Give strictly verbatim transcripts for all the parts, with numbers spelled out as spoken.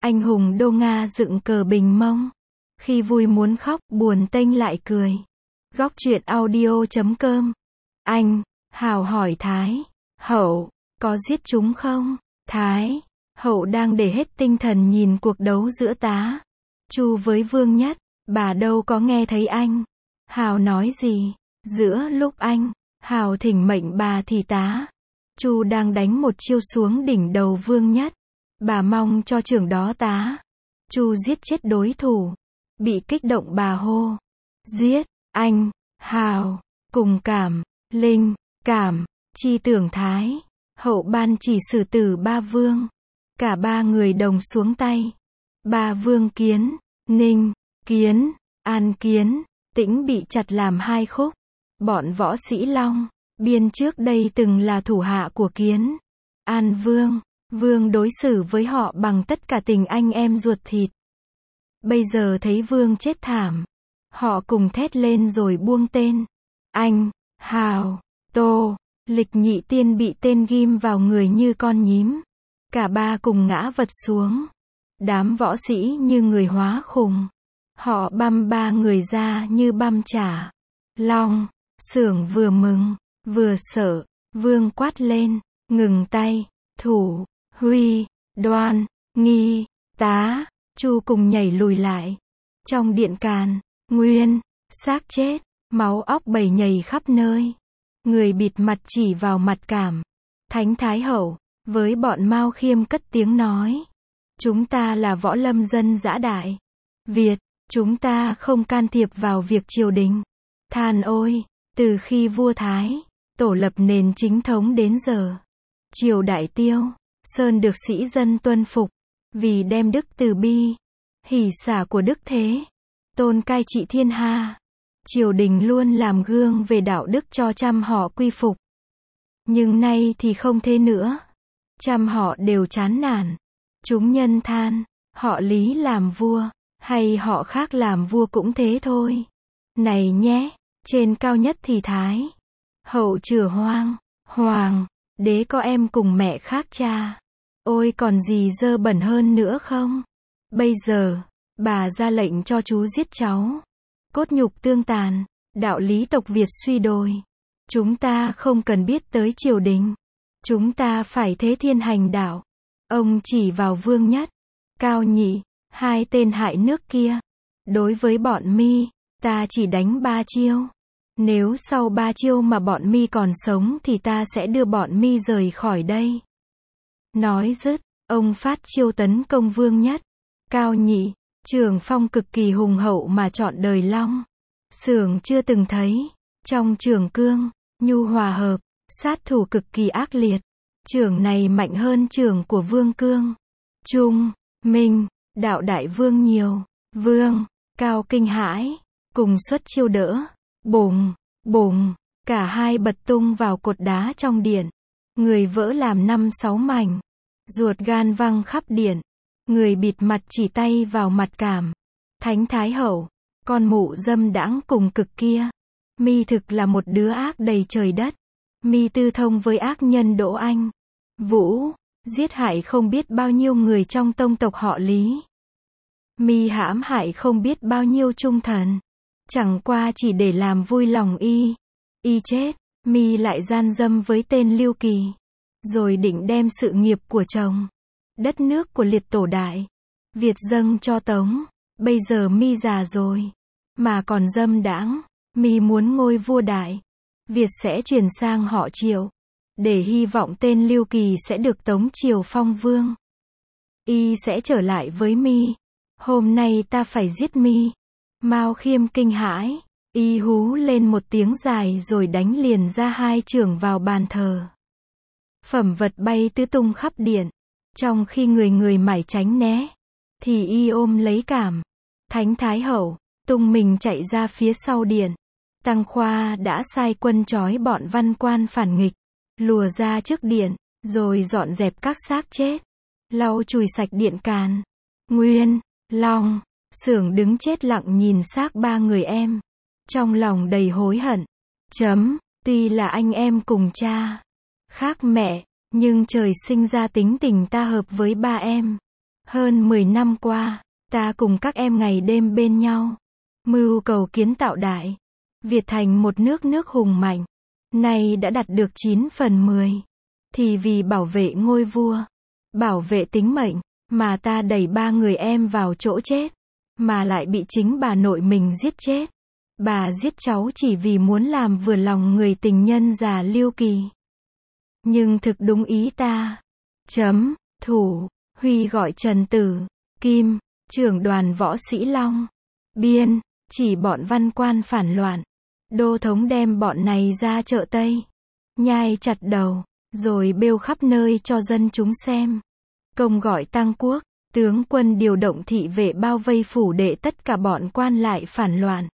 Anh hùng đô Nga dựng cờ bình mông. Khi vui muốn khóc, buồn tênh lại cười. Góc truyện audio chấm com. Anh, Hào hỏi Thái. Hậu, có giết chúng không? Thái, Hậu đang để hết tinh thần nhìn cuộc đấu giữa tá Chu với Vương Nhất. Bà đâu có nghe thấy anh. Hào nói gì? Giữa lúc anh, Hào thỉnh mệnh bà thì tá Chu đang đánh một chiêu xuống đỉnh đầu Vương Nhất. Bà mong cho trưởng đó tá Chu giết chết đối thủ. Bị kích động bà hô. Giết, anh, Hào, cùng cảm, linh, cảm, chi tưởng Thái. Hậu ban chỉ xử tử ba vương. Cả ba người đồng xuống tay. Ba vương Kiến, Ninh, Kiến, An Kiến, Tĩnh bị chặt làm hai khúc. Bọn võ sĩ Long, Biên trước đây từng là thủ hạ của Kiến, An Vương. Vương đối xử với họ bằng tất cả tình anh em ruột thịt. Bây giờ thấy Vương chết thảm, họ cùng thét lên rồi buông tên. Anh, Hào, Tô, Lịch Nhị Tiên bị tên ghim vào người như con nhím. Cả ba cùng ngã vật xuống. Đám võ sĩ như người hóa khùng. Họ băm ba người ra như băm chả. Long, Xưởng vừa mừng, vừa sợ. Vương quát lên, ngừng tay. Thủ, Huy, Đoan, Nghi, Tá, Chu cùng nhảy lùi lại. Trong điện càn, Nguyên, xác chết, máu óc bầy nhầy khắp nơi. Người bịt mặt chỉ vào mặt Cảm. Thánh Thái Hậu, với bọn Mao Khiêm cất tiếng nói. Chúng ta là võ lâm dân dã đại Việt, chúng ta không can thiệp vào việc triều đình. Than ôi, từ khi vua Thái Tổ lập nền chính thống đến giờ, triều đại Tiêu Sơn được sĩ dân tuân phục, vì đem đức từ bi, hỷ xả của Đức Thế Tôn cai trị thiên hạ. Triều đình luôn làm gương về đạo đức cho trăm họ quy phục. Nhưng nay thì không thế nữa. Trăm họ đều chán nản. Chúng nhân than, họ Lý làm vua, hay họ khác làm vua cũng thế thôi. Này nhé, trên cao nhất thì Thái Hậu chửa hoang, Hoàng, đế có em cùng mẹ khác cha. Ôi còn gì dơ bẩn hơn nữa không? Bây giờ, bà ra lệnh cho chú giết cháu. Cốt nhục tương tàn, đạo lý tộc Việt suy đồi. Chúng ta không cần biết tới triều đình. Chúng ta phải thế thiên hành đạo. Ông chỉ vào Vương Nhất, Cao Nhị, hai tên hại nước kia. Đối với bọn mi, ta chỉ đánh ba chiêu. Nếu sau ba chiêu mà bọn mi còn sống thì ta sẽ đưa bọn mi rời khỏi đây. Nói dứt, ông phát chiêu tấn công Vương Nhất. Cao Nhị, trường phong cực kỳ hùng hậu mà trọn đời Long Xưởng chưa từng thấy. Trong trường cương, nhu hòa hợp, sát thủ cực kỳ ác liệt. Trường này mạnh hơn trường của Vương Cương. Trung, Minh, đạo đại vương nhiều. Vương, Cao kinh hãi, cùng xuất chiêu đỡ. Bùng, bùng, cả hai bật tung vào cột đá trong điện. Người vỡ làm năm sáu mảnh. Ruột gan văng khắp điện. Người bịt mặt chỉ tay vào mặt Cảm. Thánh Thái Hậu, con mụ dâm đãng cùng cực kia. Mi thực là một đứa ác đầy trời đất. Mi tư thông với ác nhân Đỗ Anh Vũ, giết hại không biết bao nhiêu người trong tông tộc họ Lý. Mi hãm hại không biết bao nhiêu trung thần. Chẳng qua chỉ để làm vui lòng y. Y chết, Mi lại gian dâm với tên Lưu Kỳ. Rồi định đem sự nghiệp của chồng, đất nước của liệt tổ đại Việt dâng cho Tống. Bây giờ Mi già rồi, mà còn dâm đãng. Mi muốn ngôi vua đại Việt sẽ chuyển sang họ Triệu, để hy vọng tên Lưu Kỳ sẽ được Tống Triều phong vương. Y sẽ trở lại với Mi. Hôm nay ta phải giết Mi. Mao Khiêm kinh hãi, y hú lên một tiếng dài rồi đánh liền ra hai chưởng vào bàn thờ. Phẩm vật bay tứ tung khắp điện. Trong khi người người mải tránh né, thì y ôm lấy Cảm. Thánh Thái Hậu, tung mình chạy ra phía sau điện. Tăng Khoa đã sai quân trói bọn văn quan phản nghịch, lùa ra trước điện, rồi dọn dẹp các xác chết, lau chùi sạch điện càn. Nguyên, Long, Xưởng đứng chết lặng nhìn xác ba người em. Trong lòng đầy hối hận. Chấm, tuy là anh em cùng cha, khác mẹ, nhưng trời sinh ra tính tình ta hợp với ba em. Hơn mười năm qua, ta cùng các em ngày đêm bên nhau, mưu cầu kiến tạo Đại Việt thành một nước nước hùng mạnh, nay đã đạt được chín phần mười. Thì vì bảo vệ ngôi vua, bảo vệ tính mệnh, mà ta đẩy ba người em vào chỗ chết, mà lại bị chính bà nội mình giết chết. Bà giết cháu chỉ vì muốn làm vừa lòng người tình nhân già Lưu Kỳ. Nhưng thực đúng ý ta. Chấm, thủ, Huy gọi Trần Tử, Kim, trưởng đoàn võ sĩ Long, Biên, chỉ bọn văn quan phản loạn. Đô thống đem bọn này ra chợ Tây, nhai chặt đầu, rồi bêu khắp nơi cho dân chúng xem. Công gọi Tăng Quốc, tướng quân điều động thị vệ bao vây phủ đệ tất cả bọn quan lại phản loạn.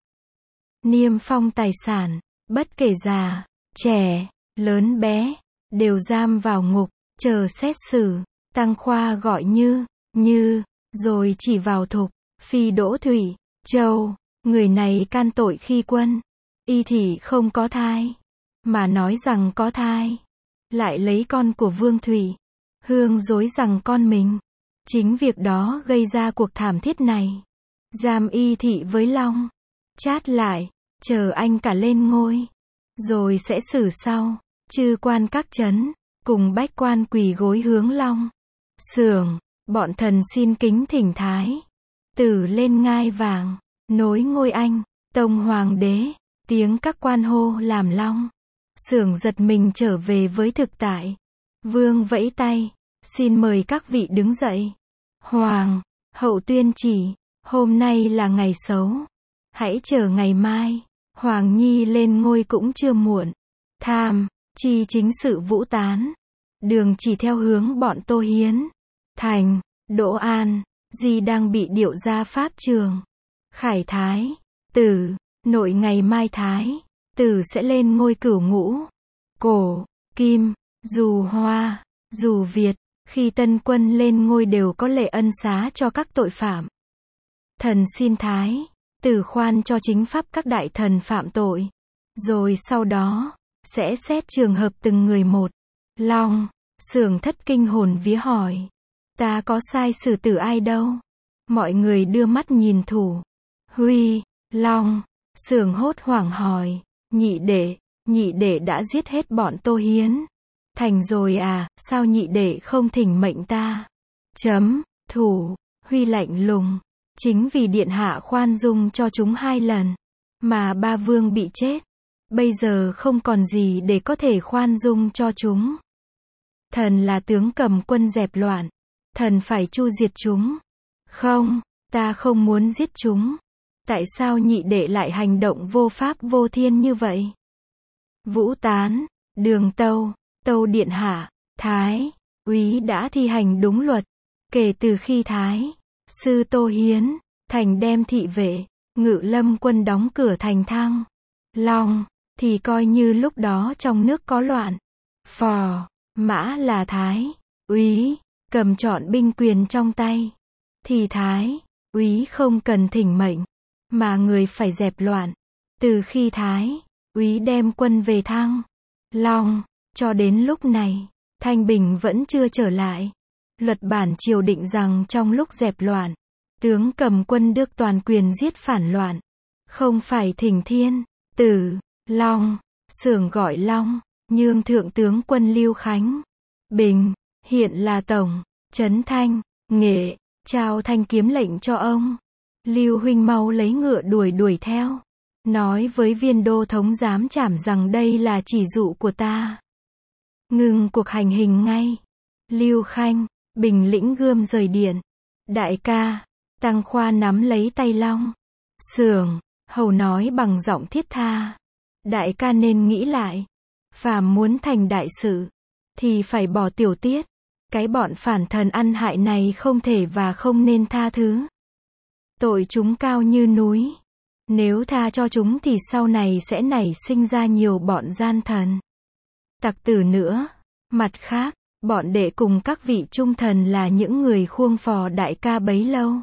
Niêm phong tài sản, bất kể già, trẻ, lớn bé, đều giam vào ngục, chờ xét xử. Tăng Khoa gọi Như, Như, rồi chỉ vào Thục, Phi Đỗ Thủy, Châu, người này can tội khi quân. Y thì không có thai, mà nói rằng có thai, lại lấy con của Vương Thủy, Hương dối rằng con mình. Chính việc đó gây ra cuộc thảm thiết này. Giam Y thị với Long, chát lại, chờ anh cả lên ngôi, rồi sẽ xử sau. Chư quan các trấn, cùng bách quan quỳ gối hướng Long Xưởng, bọn thần xin kính thỉnh Thái Tử lên ngai vàng, nối ngôi Anh, Tông Hoàng đế. Tiếng các quan hô làm Long Xưởng giật mình trở về với thực tại. Vương vẫy tay, xin mời các vị đứng dậy. Hoàng, hậu tuyên chỉ, hôm nay là ngày xấu, hãy chờ ngày mai. Hoàng Nhi lên ngôi cũng chưa muộn. Tham, chi chính sự vũ tán, đường chỉ theo hướng bọn Tô Hiến, Thành, Đỗ An, Di đang bị điệu ra pháp trường. Khải Thái Tử, nội ngày mai Thái Tử sẽ lên ngôi cửu ngũ. Cổ, Kim, dù Hoa, dù Việt, khi tân quân lên ngôi đều có lệ ân xá cho các tội phạm. Thần xin Thái Tử khoan cho chính pháp các đại thần phạm tội, rồi sau đó sẽ xét trường hợp từng người một. Long Xưởng thất kinh hồn vía hỏi, ta có sai xử tử ai đâu? Mọi người đưa mắt nhìn Thủ, Huy, Long Xưởng hốt hoảng hỏi, nhị đệ, nhị đệ đã giết hết bọn Tô Hiến Thành rồi à, sao nhị đệ không thỉnh mệnh ta? Chấm, Thủ, Huy lạnh lùng, chính vì điện hạ khoan dung cho chúng hai lần, mà ba vương bị chết, bây giờ không còn gì để có thể khoan dung cho chúng. Thần là tướng cầm quân dẹp loạn, thần phải chu diệt chúng. Không, ta không muốn giết chúng. Tại sao nhị đệ lại hành động vô pháp vô thiên như vậy? Vũ Tán, Đường Tâu, Tâu điện hạ, Thái úy đã thi hành đúng luật, kể từ khi Thái sư Tô Hiến Thành đem thị vệ, Ngự Lâm quân đóng cửa thành Thăng Long, thì coi như lúc đó trong nước có loạn. Phò mã là Thái úy cầm trọn binh quyền trong tay, thì Thái úy không cần thỉnh mệnh, mà người phải dẹp loạn. Từ khi Thái úy đem quân về Thăng Long, cho đến lúc này, thanh bình vẫn chưa trở lại. Luật bản triều định rằng trong lúc dẹp loạn, tướng cầm quân được toàn quyền giết phản loạn, không phải thỉnh Thiên Tử. Long Xưởng gọi Long nhương thượng tướng quân Lưu Khánh Bình, hiện là tổng trấn Thanh Nghệ, trao thanh kiếm lệnh cho ông. Lưu huynh mau lấy ngựa đuổi đuổi theo, nói với viên đô thống giám trảm rằng đây là chỉ dụ của ta, ngừng cuộc hành hình ngay. Lưu Khanh Bình lĩnh gươm rời điện. Đại ca, Tăng Khoa nắm lấy tay Long Xưởng, hầu nói bằng giọng thiết tha, đại ca nên nghĩ lại, phàm muốn thành đại sự, thì phải bỏ tiểu tiết. Cái bọn phản thần ăn hại này không thể và không nên tha thứ. Tội chúng cao như núi, nếu tha cho chúng thì sau này sẽ nảy sinh ra nhiều bọn gian thần, tặc tử nữa. Mặt khác, bọn đệ cùng các vị trung thần là những người khuông phò đại ca bấy lâu,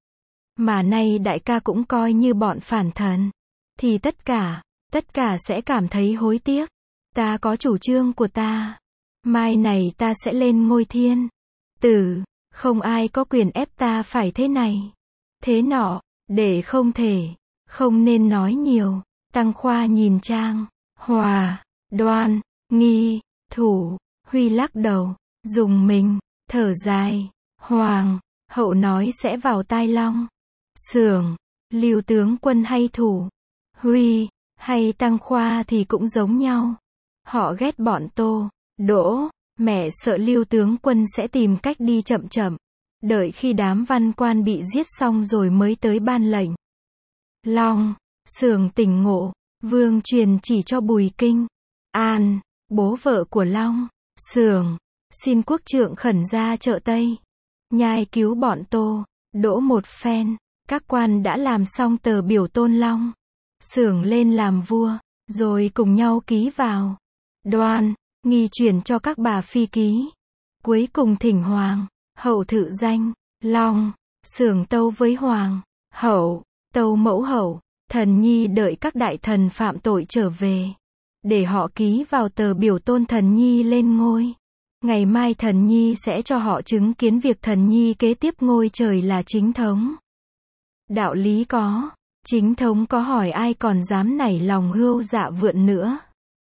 mà nay đại ca cũng coi như bọn phản thần, thì tất cả, tất cả sẽ cảm thấy hối tiếc. Ta có chủ trương của ta, mai này ta sẽ lên ngôi Thiên Tử, Không ai có quyền ép ta phải thế này, thế nọ, để không thể, không nên nói nhiều. Tăng Khoa nhìn Trang, Hòa, Đoan, Nghi, Thủ, Huy lắc đầu, dùng mình, thở dài. Hoàng, hậu nói sẽ vào tai Long, Xưởng, Lưu tướng quân hay Thủ, Huy, hay Tăng Khoa thì cũng giống nhau. Họ ghét bọn Tô, Đỗ, mẹ sợ Lưu tướng quân sẽ tìm cách đi chậm chậm, đợi khi đám văn quan bị giết xong rồi mới tới ban lệnh. Long, Xưởng tỉnh ngộ, vương truyền chỉ cho Bùi Kinh, An, bố vợ của Long, Xưởng, xin quốc trượng khẩn ra chợ Tây, nhai cứu bọn Tô, Đỗ một phen. Các quan đã làm xong tờ biểu tôn Long, Xưởng lên làm vua, rồi cùng nhau ký vào. Đoan, Nghi chuyển cho các bà phi ký. Cuối cùng thỉnh Hoàng, hậu thự danh, Long, Xưởng tâu với Hoàng, hậu, tâu mẫu hậu, thần nhi đợi các đại thần phạm tội trở về, để họ ký vào tờ biểu tôn thần nhi lên ngôi. Ngày mai thần nhi sẽ cho họ chứng kiến việc thần nhi kế tiếp ngôi trời là chính thống. Đạo lý có, chính thống có, hỏi ai còn dám nảy lòng hươu dạ vượn nữa.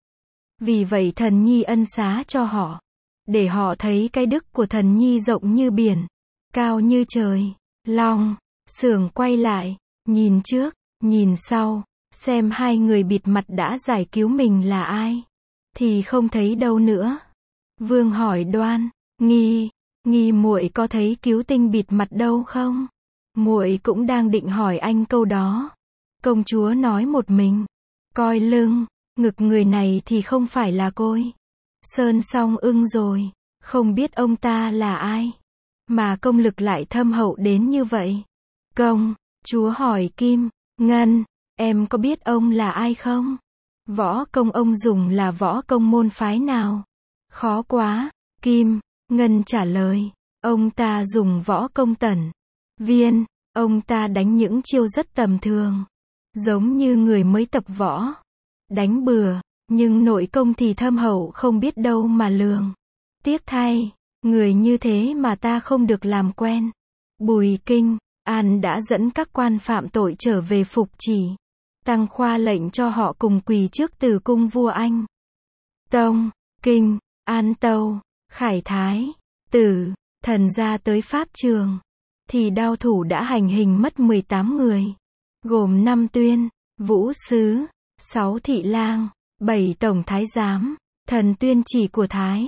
Vì vậy thần nhi ân xá cho họ, để họ thấy cái đức của thần nhi rộng như biển, cao như trời. Long, Xưởng quay lại, nhìn trước, nhìn sau, xem hai người bịt mặt đã giải cứu mình là ai, thì không thấy đâu nữa. Vương hỏi Đoan, Nghi, Nghi muội có thấy cứu tinh bịt mặt đâu không? Muội cũng đang định hỏi anh câu đó. Công chúa nói một mình, coi lưng, ngực người này thì không phải là Côi Sơn Song Ưng rồi, không biết ông ta là ai, mà công lực lại thâm hậu đến như vậy. Công chúa hỏi Kim Ngân, em có biết ông là ai không? Võ công ông dùng là võ công môn phái nào? Khó quá. Kim Ngân trả lời, ông ta dùng võ công Tần Viên, ông ta đánh những chiêu rất tầm thường, giống như người mới tập võ, đánh bừa, nhưng nội công thì thâm hậu không biết đâu mà lường. Tiếc thay, người như thế mà ta không được làm quen. Bùi Kinh An đã dẫn các quan phạm tội trở về phục chỉ. Tăng Khoa lệnh cho họ cùng quỳ trước từ cung vua Anh. Tông, Kinh, An tâu, Khải Thái, Tử, thần ra tới pháp trường, thì đao thủ đã hành hình mất mười tám người, gồm năm tuyên, vũ sứ, sáu thị lang, bảy tổng thái giám, thần tuyên chỉ của Thái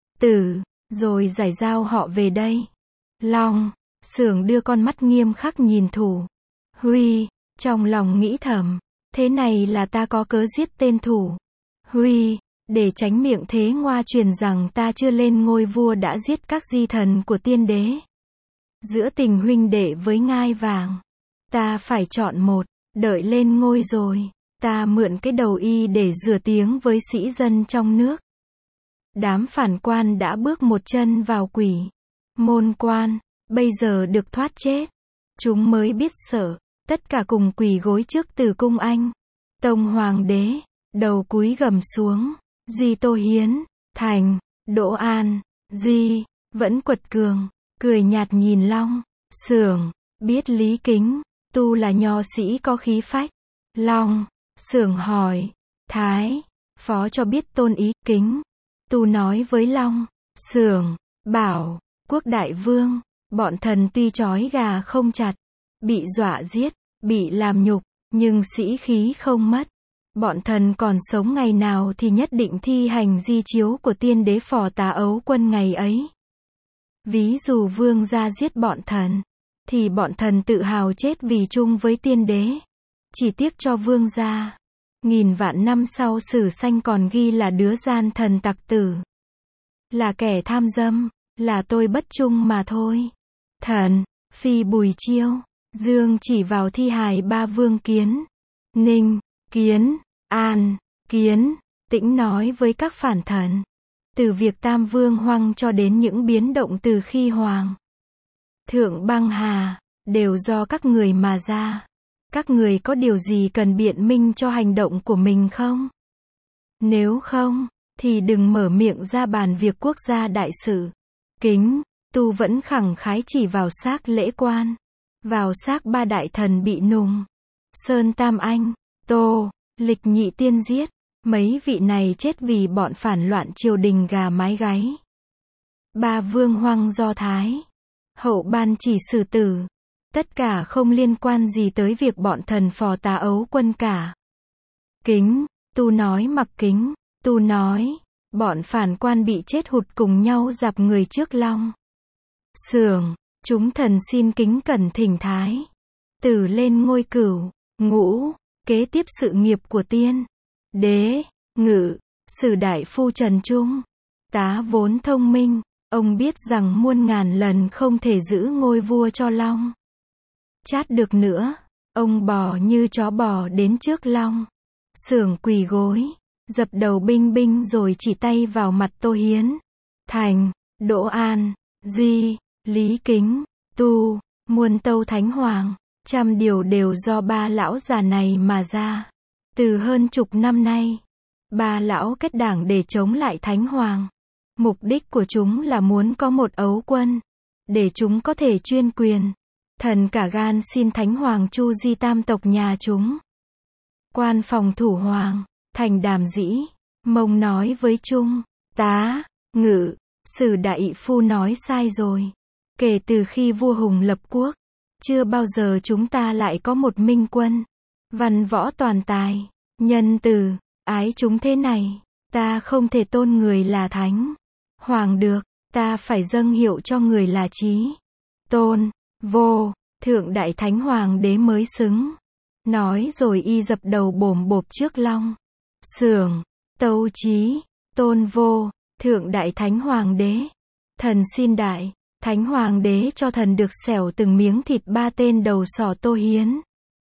Tử, rồi giải giao họ về đây. Long, Xưởng đưa con mắt nghiêm khắc nhìn Thủ, Huy, trong lòng nghĩ thầm, thế này là ta có cớ giết tên Thủ, Huy, để tránh miệng thế ngoa truyền rằng ta chưa lên ngôi vua đã giết các di thần của tiên đế. Giữa tình huynh đệ với ngai vàng, ta phải chọn một, đợi lên ngôi rồi, ta mượn cái đầu y để rửa tiếng với sĩ dân trong nước. Đám phản quan đã bước một chân vào quỷ môn quan, bây giờ được thoát chết. Chúng mới biết sợ, tất cả cùng quỳ gối trước từ cung Anh. Tông hoàng đế, đầu cúi gầm xuống, Duy Tô Hiến, Thành, Đỗ An, Di, vẫn quật cường, cười nhạt nhìn Long, Xưởng, biết lý kính, tu là nho sĩ có khí phách. Long, Xưởng hỏi, Thái, phó cho biết tôn ý, kính. Tu nói với Long, Xưởng, bảo, quốc đại vương, bọn thần tuy trói gà không chặt, bị dọa giết, bị làm nhục, nhưng sĩ khí không mất. Bọn thần còn sống ngày nào thì nhất định thi hành di chiếu của tiên đế Phò Tá Ấu Quân ngày ấy. Ví dụ vương gia giết bọn thần, thì bọn thần tự hào chết vì chung với tiên đế. Chỉ tiếc cho vương gia, nghìn vạn năm sau sử sanh còn ghi là đứa gian thần tặc tử, là kẻ tham dâm, là tôi bất trung mà thôi. Thần, phi Bùi Chiêu, Dương chỉ vào thi hài ba vương Kiến, Ninh, Kiến, An, Kiến, Tĩnh nói với các phản thần. Từ việc Tam Vương Hoăng cho đến những biến động từ khi Hoàng thượng băng hà, đều do các người mà ra. Các người có điều gì cần biện minh cho hành động của mình không? Nếu không, thì đừng mở miệng ra bàn việc quốc gia đại sự. Kính Tu vẫn khẳng khái chỉ vào xác lễ quan, vào xác ba đại thần bị nùng, Sơn Tam Anh, Tô, Lịch Nhị Tiên giết, mấy vị này chết vì bọn phản loạn triều đình gà mái gáy. Ba vương hoang do Thái, Hậu ban chỉ xử tử, tất cả không liên quan gì tới việc bọn thần phò tá ấu quân cả. Kính, Tu nói mặc kính, Tu nói, bọn phản quan bị chết hụt cùng nhau dạp người trước long. Sưởng, chúng thần xin kính cẩn thỉnh Thái tử lên ngôi cửu, ngũ, kế tiếp sự nghiệp của tiên, đế, ngự, sử đại phu Trần Trung. Tá vốn thông minh, ông biết rằng muôn ngàn lần không thể giữ ngôi vua cho long. Chát được nữa, ông bò như chó bò đến trước long. Sưởng quỳ gối, dập đầu binh binh rồi chỉ tay vào mặt Tô Hiến, Thành, Đỗ An, Di, Lý Kính, Tu, muôn tâu thánh hoàng, trăm điều đều do ba lão già này mà ra. Từ hơn chục năm nay, ba lão kết đảng để chống lại thánh hoàng. Mục đích của chúng là muốn có một ấu quân, để chúng có thể chuyên quyền. Thần cả gan xin thánh hoàng chu di tam tộc nhà chúng. Quan phòng thủ hoàng, Thành đàm dĩ, mông nói với Trung, tá, ngự, sử đại phu nói sai rồi. Kể từ khi vua Hùng lập quốc, chưa bao giờ chúng ta lại có một minh quân, văn võ toàn tài, nhân từ, ái chúng thế này. Ta không thể tôn người là thánh hoàng được, ta phải dâng hiệu cho người là chí tôn, vô, thượng đại thánh hoàng đế mới xứng. Nói rồi y dập đầu bồm bộp trước long. Sưởng, tâu chí, tôn vô, thượng đại thánh hoàng đế. Thần xin đại, thánh hoàng đế cho thần được xẻo từng miếng thịt ba tên đầu sỏ Tô Hiến,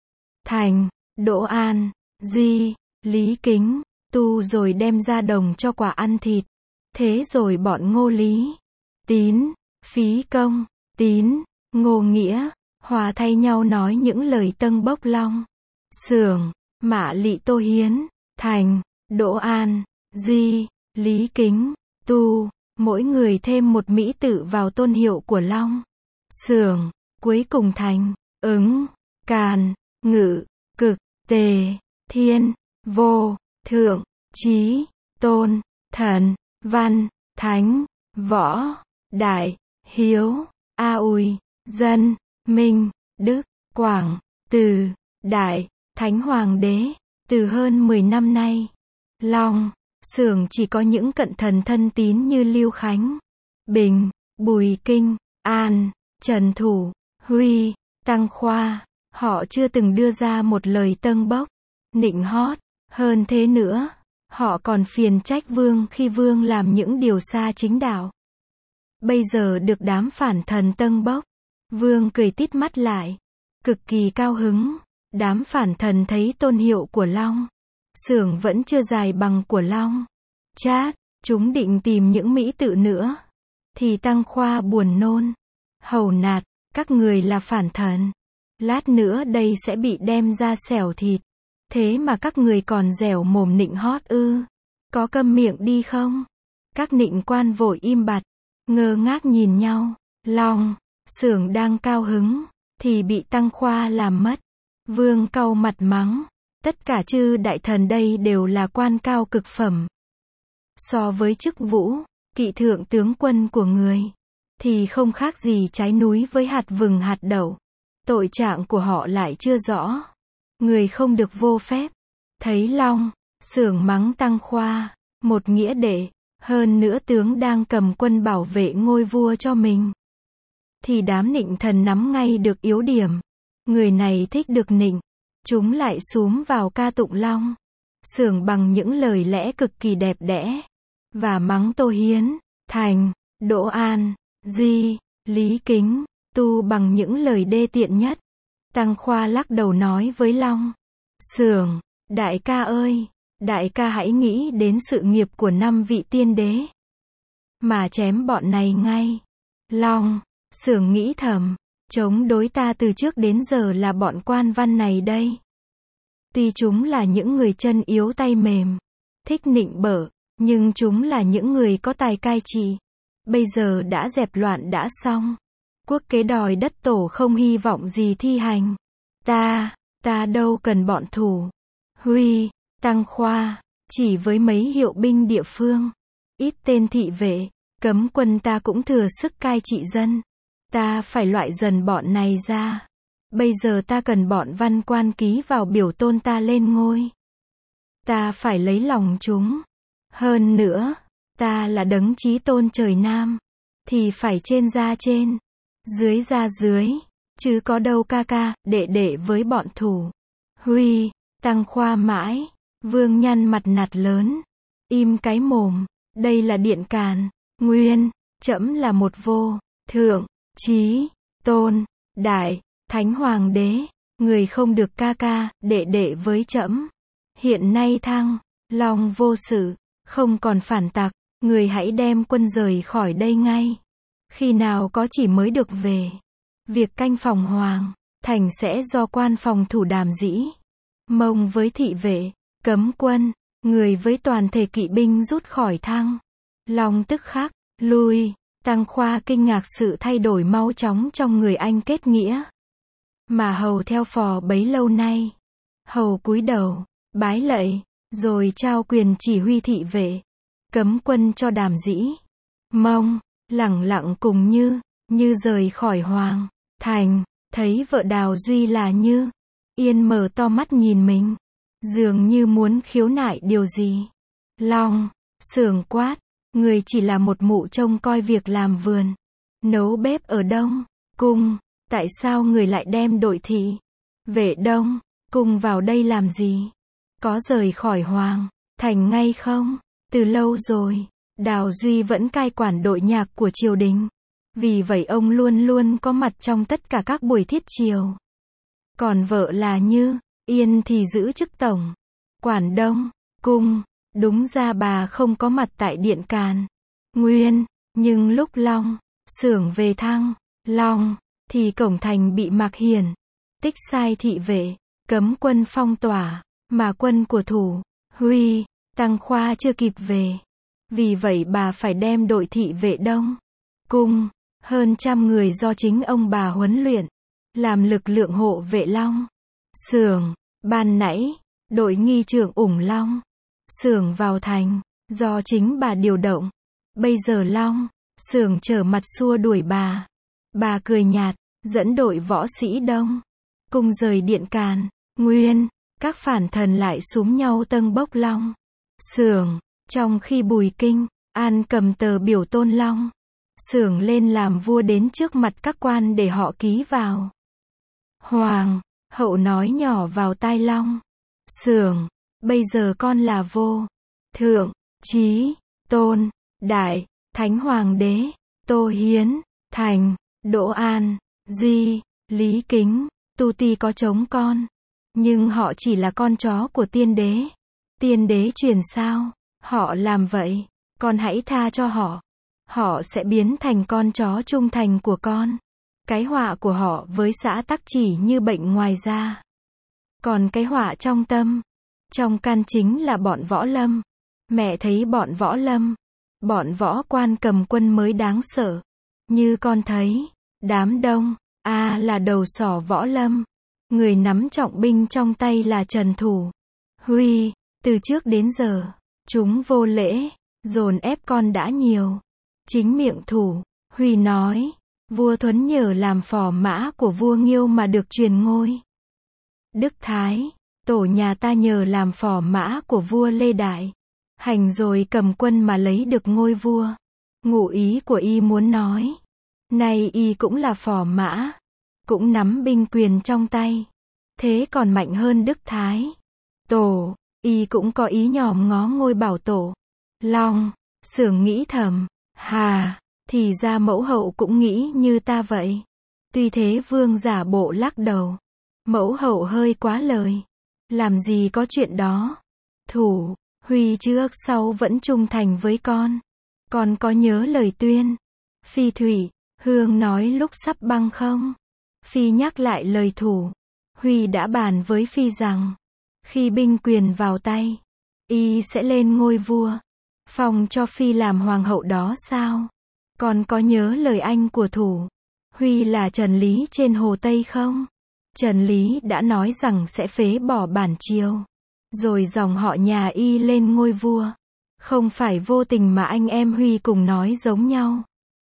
Thành, Đỗ An, Di, Lý Kính, Tu rồi đem ra đồng cho quả ăn thịt. Thế rồi bọn Ngô Lý, Tín, Phí Công, Tín, Ngô Nghĩa, hòa thay nhau nói những lời tâng bốc long. Sưởng, Mã Lị Tô Hiến, Thành, Đỗ An, Di, Lý Kính, Tu, mỗi người thêm một mỹ tự vào tôn hiệu của long. Sưởng, cuối cùng Thành, Ứng, Càn, Ngự, Cực, Tề, Thiên, Vô, Thượng, Chí, Tôn, Thần, Văn, Thánh, Võ, Đại, Hiếu, A Ùi, Dân, Minh, Đức, Quảng, Từ, Đại, Thánh Hoàng đế. Từ hơn mười năm nay, Long, Sưởng chỉ có những cận thần thân tín như Lưu Khánh, Bình, Bùi Kinh, An, Trần Thủ, Huy, Tăng Khoa. Họ chưa từng đưa ra một lời tâng bốc, nịnh hót. Hơn thế nữa, họ còn phiền trách vương khi vương làm những điều xa chính đạo. Bây giờ được đám phản thần tâng bốc, vương cười tít mắt lại, cực kỳ cao hứng. Đám phản thần thấy tôn hiệu của long, Sưởng vẫn chưa dài bằng của long. Chát, chúng định tìm những mỹ tự nữa. Thì Tăng Khoa buồn nôn, hầu nạt, các người là phản thần. Lát nữa đây sẽ bị đem ra xẻo thịt. Thế mà các người còn dẻo mồm nịnh hót ư? Có câm miệng đi không? Các nịnh quan vội im bặt, ngơ ngác nhìn nhau. Long, Sưởng đang cao hứng, thì bị Tăng Khoa làm mất. Vương cau mặt mắng, tất cả chư đại thần đây đều là quan cao cực phẩm. So với chức vũ, kỵ thượng tướng quân của người, thì không khác gì trái núi với hạt vừng hạt đậu. Tội trạng của họ lại chưa rõ. Người không được vô phép. Thấy Long, Sưởng mắng Tăng Khoa, một nghĩa đệ, hơn nữa tướng đang cầm quân bảo vệ ngôi vua cho mình. Thì đám nịnh thần nắm ngay được yếu điểm. Người này thích được nịnh, chúng lại xúm vào ca tụng Long, Sưởng bằng những lời lẽ cực kỳ đẹp đẽ, và mắng Tô Hiến, Thành, Đỗ An, Di, Lý Kính, Tu bằng những lời đê tiện nhất. Tăng Khoa lắc đầu nói với Long, Sưởng, đại ca ơi, đại ca hãy nghĩ đến sự nghiệp của năm vị tiên đế, mà chém bọn này ngay. Long, Sưởng nghĩ thầm, chống đối ta từ trước đến giờ là bọn quan văn này đây. Tuy chúng là những người chân yếu tay mềm, thích nịnh bợ, nhưng chúng là những người có tài cai trị. bây giờ đã dẹp loạn đã xong. Quốc kế đòi đất tổ không hy vọng gì thi hành. Ta, ta đâu cần bọn thủ. Huy, Tăng Khoa, chỉ với mấy hiệu binh địa phương, ít tên thị vệ, cấm quân ta cũng thừa sức cai trị dân. Ta phải loại dần bọn này ra. Bây giờ ta cần bọn văn quan ký vào biểu tôn ta lên ngôi. Ta phải lấy lòng chúng. Hơn nữa, ta là đấng chí tôn trời Nam, thì phải trên ra trên, dưới ra dưới, chứ có đâu ca ca, đệ đệ với bọn thủ. Huy, Tăng Khoa mãi, Vương nhăn mặt nạt lớn. Im cái mồm, đây là Điện Càn, nguyên, trẫm là một vô, thượng, chí, tôn, đại, thánh hoàng đế, người không được ca ca, đệ đệ với trẫm. Hiện nay thăng, long vô sự, không còn phản tặc, người hãy đem quân rời khỏi đây ngay. Khi nào có chỉ mới được về. Việc canh phòng hoàng, thành sẽ do quan phòng thủ đàm dĩ. Mông với thị vệ, cấm quân, người với toàn thể kỵ binh rút khỏi thăng. Long tức khắc, lui, Tăng Khoa kinh ngạc sự thay đổi mau chóng trong người anh kết nghĩa. Mà hầu theo phò bấy lâu nay. Hầu cúi đầu, bái lạy, rồi trao quyền chỉ huy thị vệ, cấm quân cho đàm dĩ. Mông, lẳng lặng cùng Như, Như rời khỏi hoàng, thành, thấy vợ Đào Duy là Như. Yên mở to mắt nhìn mình, dường như muốn khiếu nại điều gì. Long, sưởng quát, người chỉ là một mụ trông coi việc làm vườn, nấu bếp ở Đông Cung, tại sao người lại đem đội thị vệ Đông Cung vào đây làm gì? Có rời khỏi hoàng thành ngay không? Từ lâu rồi, Đào Duy vẫn cai quản đội nhạc của triều đình. Vì vậy ông luôn luôn có mặt trong tất cả các buổi thiết triều. Còn vợ là Như, Yên thì giữ chức tổng quản Đông Cung. Đúng ra bà không có mặt tại Điện Càn, Nguyên, nhưng lúc Long, Xưởng về thăng, Long, thì cổng thành bị Mạc Hiển tích sai thị vệ, cấm quân phong tỏa, mà quân của thủ, Huy, Tăng Khoa chưa kịp về. Vì vậy bà phải đem đội thị vệ Đông Cung, hơn trăm người do chính ông bà huấn luyện, làm lực lượng hộ vệ Long Xưởng. Ban nãy, đội nghi trưởng ủng Long Xưởng vào thành, do chính bà điều động. Bây giờ Long Xưởng trở mặt xua đuổi bà. Bà cười nhạt, dẫn đội võ sĩ Đông Cung rời Điện Càn, Nguyên. Các phản thần lại xúm nhau tâng bốc Long Xưởng. Trong khi Bùi Kinh, An cầm tờ biểu tôn Long Xưởng lên làm vua đến trước mặt các quan để họ ký vào. Hoàng hậu nói nhỏ vào tai Long Xưởng, bây giờ con là vô, thượng, chí, tôn, đại, thánh hoàng đế, Tô Hiến, Thành, Đỗ An, Di, Lý Kính, Tu Ti có chống con. Nhưng họ chỉ là con chó của tiên đế. Tiên đế truyền sao? Họ làm vậy, con hãy tha cho họ. Họ sẽ biến thành con chó trung thành của con. Cái họa của họ với xã Tắc chỉ như bệnh ngoài da. Còn cái họa trong tâm, trong căn chính là bọn võ lâm. Mẹ thấy bọn võ lâm, bọn võ quan cầm quân mới đáng sợ. Như con thấy, đám đông, a à là đầu sỏ võ lâm. Người nắm trọng binh trong tay là Trần Thủ, Huy. Từ trước đến giờ, chúng vô lễ, dồn ép con đã nhiều. Chính miệng Thủ, Huy nói, vua Thuấn nhờ làm phò mã của vua Nghiêu mà được truyền ngôi. Đức Thái, tổ nhà ta nhờ làm phò mã của vua Lê Đại. Hành rồi cầm quân mà lấy được ngôi vua. Ngụ ý của y muốn nói, nay y cũng là phò mã, cũng nắm binh quyền trong tay. Thế còn mạnh hơn Đức Thái. Tổ, y cũng có ý nhòm ngó ngôi bảo tổ. Long, Xưởng nghĩ thầm, hà, thì ra mẫu hậu cũng nghĩ như ta vậy. Tuy thế vương giả bộ lắc đầu. Mẫu hậu hơi quá lời. Làm gì có chuyện đó. Thủ, Huy trước sau vẫn trung thành với con. Con có nhớ lời tuyên Phi Thủy, Hương nói lúc sắp băng không? Phi nhắc lại lời Thủ. Huy đã bàn với Phi rằng, khi binh quyền vào tay, y sẽ lên ngôi vua. Phong cho Phi làm hoàng hậu đó sao? Con có nhớ lời anh của Thủ Huy là Trần Lý trên Hồ Tây không? Trần Lý đã nói rằng sẽ phế bỏ bản Triều, rồi dòng họ nhà Y lên ngôi vua. Không phải vô tình mà anh em Huy cùng nói giống nhau.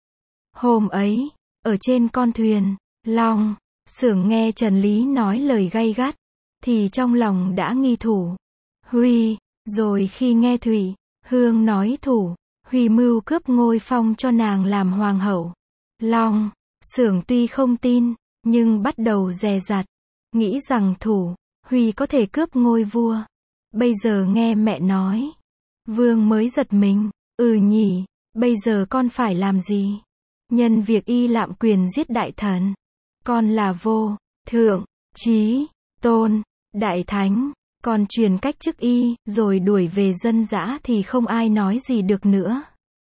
Hôm ấy, ở trên con thuyền, Long, Xưởng nghe Trần Lý nói lời gay gắt, thì trong lòng đã nghi Thủ Huy, rồi khi nghe Thủy Hương nói Thủ Huy mưu cướp ngôi phong cho nàng làm hoàng hậu, Long, Xưởng tuy không tin, nhưng bắt đầu dè dặt, nghĩ rằng Thủ Huy có thể cướp ngôi vua. Bây giờ nghe mẹ nói, Vương mới giật mình, ừ nhỉ, bây giờ con phải làm gì? Nhân việc Y lạm quyền giết đại thần, con là vô, thượng, chí, tôn, đại thánh, con truyền cách chức Y, rồi đuổi về dân dã thì không ai nói gì được nữa.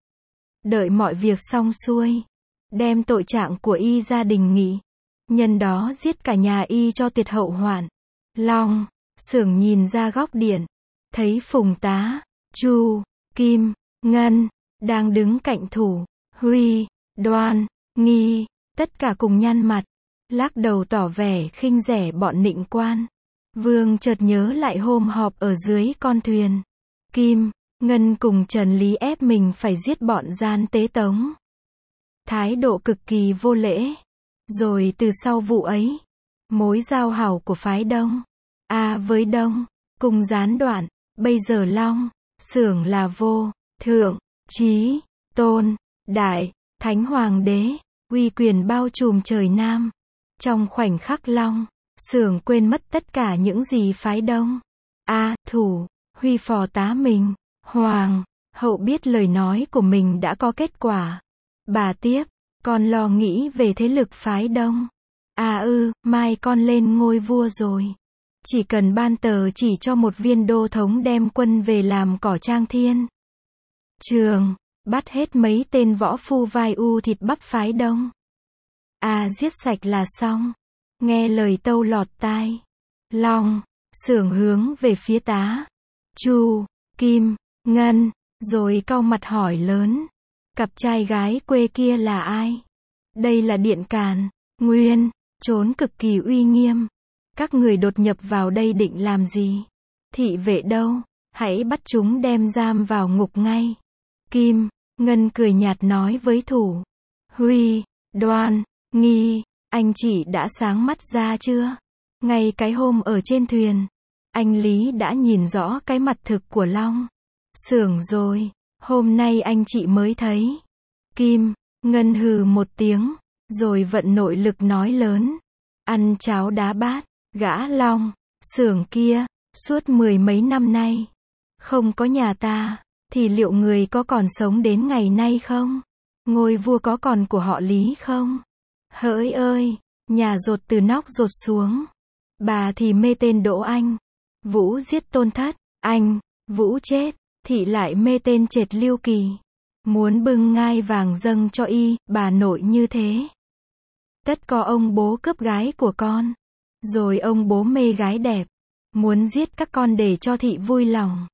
Đợi mọi việc xong xuôi, đem tội trạng của Y ra đình nghị, nhân đó giết cả nhà Y cho tuyệt hậu hoạn. Long, Xưởng nhìn ra góc điện, thấy Phùng Tá, Chu, Kim, Ngân đang đứng cạnh Thủ Huy, Đoan, Nghi, tất cả cùng nhăn mặt, lắc đầu tỏ vẻ khinh rẻ bọn nịnh quan. Vương chợt nhớ lại hôm họp ở dưới con thuyền, Kim, Ngân cùng Trần Lý ép mình phải giết bọn gian tế tống. Thái độ cực kỳ vô lễ. Rồi từ sau vụ ấy, mối giao hảo của phái Đông A với Đông cùng gián đoạn. Bây giờ Long, Xưởng là vô, thượng, chí, tôn, đại, thánh hoàng đế, uy quyền bao trùm trời Nam. Trong khoảnh khắc Long, Xưởng quên mất tất cả những gì phái Đông A, Thủ Huy phò tá mình, hoàng hậu biết lời nói của mình đã có kết quả. Bà tiếp, con lo nghĩ về thế lực phái Đông À ư, mai con lên ngôi vua rồi, chỉ cần ban tờ chỉ cho một viên đô thống đem quân về làm cỏ trang thiên trường, bắt hết mấy tên võ phu vai u thịt bắp phái Đông À giết sạch là xong. Nghe lời tâu lọt tai, Long, Xưởng hướng về phía Tá, Chu, Kim, Ngân, rồi cau mặt hỏi lớn, cặp trai gái quê kia là ai? Đây là Điện Càn, Nguyên, trốn cực kỳ uy nghiêm. Các người đột nhập vào đây định làm gì? Thị vệ đâu? Hãy bắt chúng đem giam vào ngục ngay. Kim, Ngân cười nhạt nói với Thủ Huy, Đoan, Nghi, anh chị đã sáng mắt ra chưa? Ngay cái hôm ở trên thuyền, anh Lý đã nhìn rõ cái mặt thực của Long, Xưởng rồi, hôm nay anh chị mới thấy. Kim, Ngân hừ một tiếng, rồi vận nội lực nói lớn, ăn cháo đá bát, gã Long, Xưởng kia, suốt mười mấy năm nay, không có nhà ta, thì liệu người có còn sống đến ngày nay không? Ngôi vua có còn của họ Lý không? Hỡi ơi, nhà dột từ nóc dột xuống. Bà thì mê tên Đỗ Anh, Vũ giết Tôn Thất, anh, Vũ chết, thị lại mê tên Trệt Lưu Kỳ, muốn bưng ngai vàng dâng cho Y, bà nội như thế. Tất có ông bố cướp gái của con, rồi ông bố mê gái đẹp, muốn giết các con để cho thị vui lòng.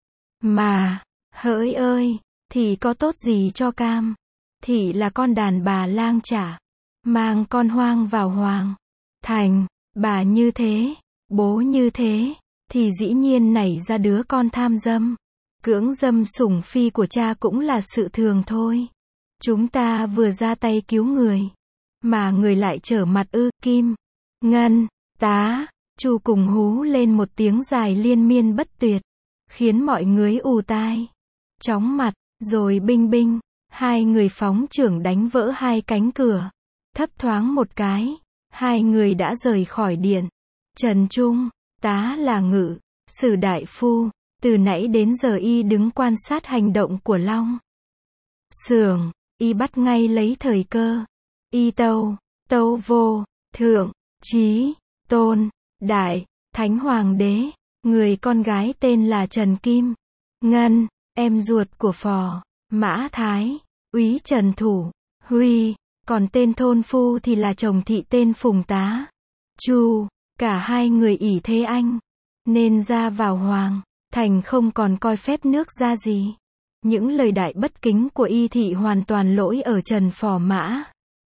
Mà, hỡi ơi, thì có tốt gì cho cam? Thị là con đàn bà lang trả, mang con hoang vào hoàng thành. Bà như thế, bố như thế, thì dĩ nhiên nảy ra đứa con tham dâm. Cưỡng dâm sủng phi của cha cũng là sự thường thôi. Chúng ta vừa ra tay cứu người, mà người lại trở mặt ư? Kim, Ngân, Tá, Chu cùng hú lên một tiếng dài liên miên bất tuyệt, khiến mọi người ù tai, chóng mặt, rồi binh binh, hai người phóng chưởng đánh vỡ hai cánh cửa. Thấp thoáng một cái, hai người đã rời khỏi điện. Trần Trung, Tá là Ngự Sử đại phu, từ nãy đến giờ Y đứng quan sát hành động của Long, Xưởng, Y bắt ngay lấy thời cơ. Y tâu, tâu vô, thượng, chí, tôn, đại, thánh hoàng đế, người con gái tên là Trần Kim, Ngân, em ruột của phò Mã Thái, úy Trần Thủ Huy, còn tên thôn phu thì là chồng thị tên Phùng Tá, Chu. Cả hai người ỷ thế anh, nên ra vào hoàng thành không còn coi phép nước ra gì. Những lời đại bất kính của Y Thị hoàn toàn lỗi ở Trần Phò Mã.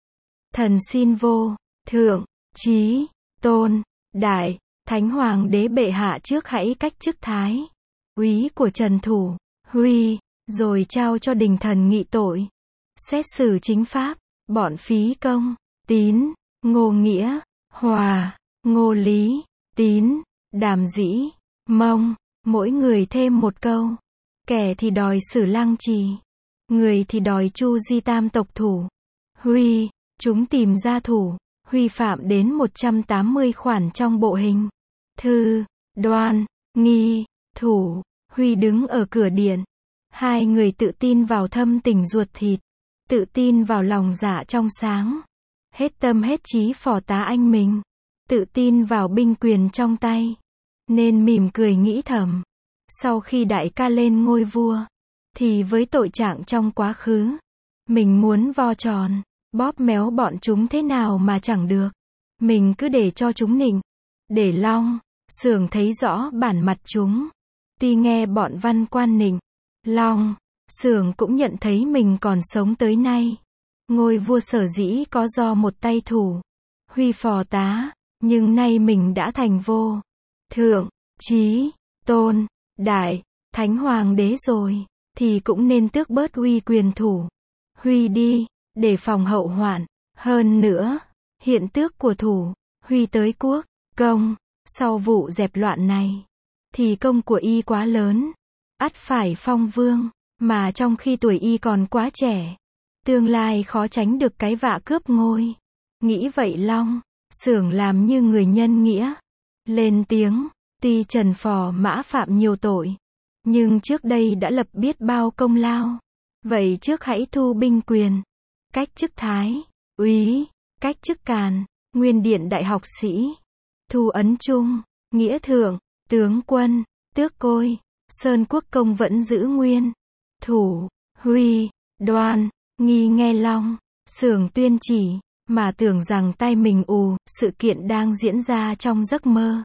Thần xin vô, thượng, chí, tôn, đại, Thánh Hoàng đế bệ hạ trước hãy cách chức thái úy của Trần Thủ, Huy, rồi trao cho đình thần nghị tội. Xét xử chính pháp, bọn Phí Công, Tín, Ngô Nghĩa, Hòa, Ngô Lý, Tín, Đàm Dĩ, Mông, mỗi người thêm một câu. Kẻ thì đòi xử Lăng Trì, người thì đòi chu di tam tộc thủ. Huy, chúng tìm ra thủ, Huy phạm đến một trăm tám mươi khoản trong bộ hình. Thư, Đoan, Nghi, Thủ, Huy đứng ở cửa điện. Hai người tự tin vào thâm tình ruột thịt, tự tin vào lòng dạ trong sáng, hết tâm hết trí phò tá anh mình, tự tin vào binh quyền trong tay, nên mỉm cười nghĩ thầm. Sau khi đại ca lên ngôi vua, thì với tội trạng trong quá khứ, mình muốn vo tròn, bóp méo bọn chúng thế nào mà chẳng được. Mình cứ để cho chúng nịnh, để Long, Xưởng thấy rõ bản mặt chúng. Tuy nghe bọn văn quan nịnh, Long, Xưởng cũng nhận thấy mình còn sống tới nay. Ngôi vua sở dĩ có do một tay Thủ, Huy phò tá, nhưng nay mình đã thành vô, thượng, chí, tôn, đại, Thánh Hoàng đế rồi, thì cũng nên tước bớt uy quyền Thủ, Huy đi, để phòng hậu hoạn. Hơn nữa, hiện tước của Thủ, Huy tới quốc, công, sau vụ dẹp loạn này, thì công của y quá lớn, ắt phải phong vương, mà trong khi tuổi y còn quá trẻ, tương lai khó tránh được cái vạ cướp ngôi. Nghĩ vậy Long, Xưởng làm như người nhân nghĩa, lên tiếng. Tuy Trần Phò Mã phạm nhiều tội, nhưng trước đây đã lập biết bao công lao. Vậy trước hãy thu binh quyền, cách chức thái úy, cách chức càn, nguyên điện đại học sĩ, thu ấn trung, nghĩa thượng, tướng quân, tước côi, sơn quốc công vẫn giữ nguyên. Thủ, Huy, Đoan, Nghi nghe Long, Xưởng tuyên chỉ, mà tưởng rằng tay mình ù, sự kiện đang diễn ra trong giấc mơ.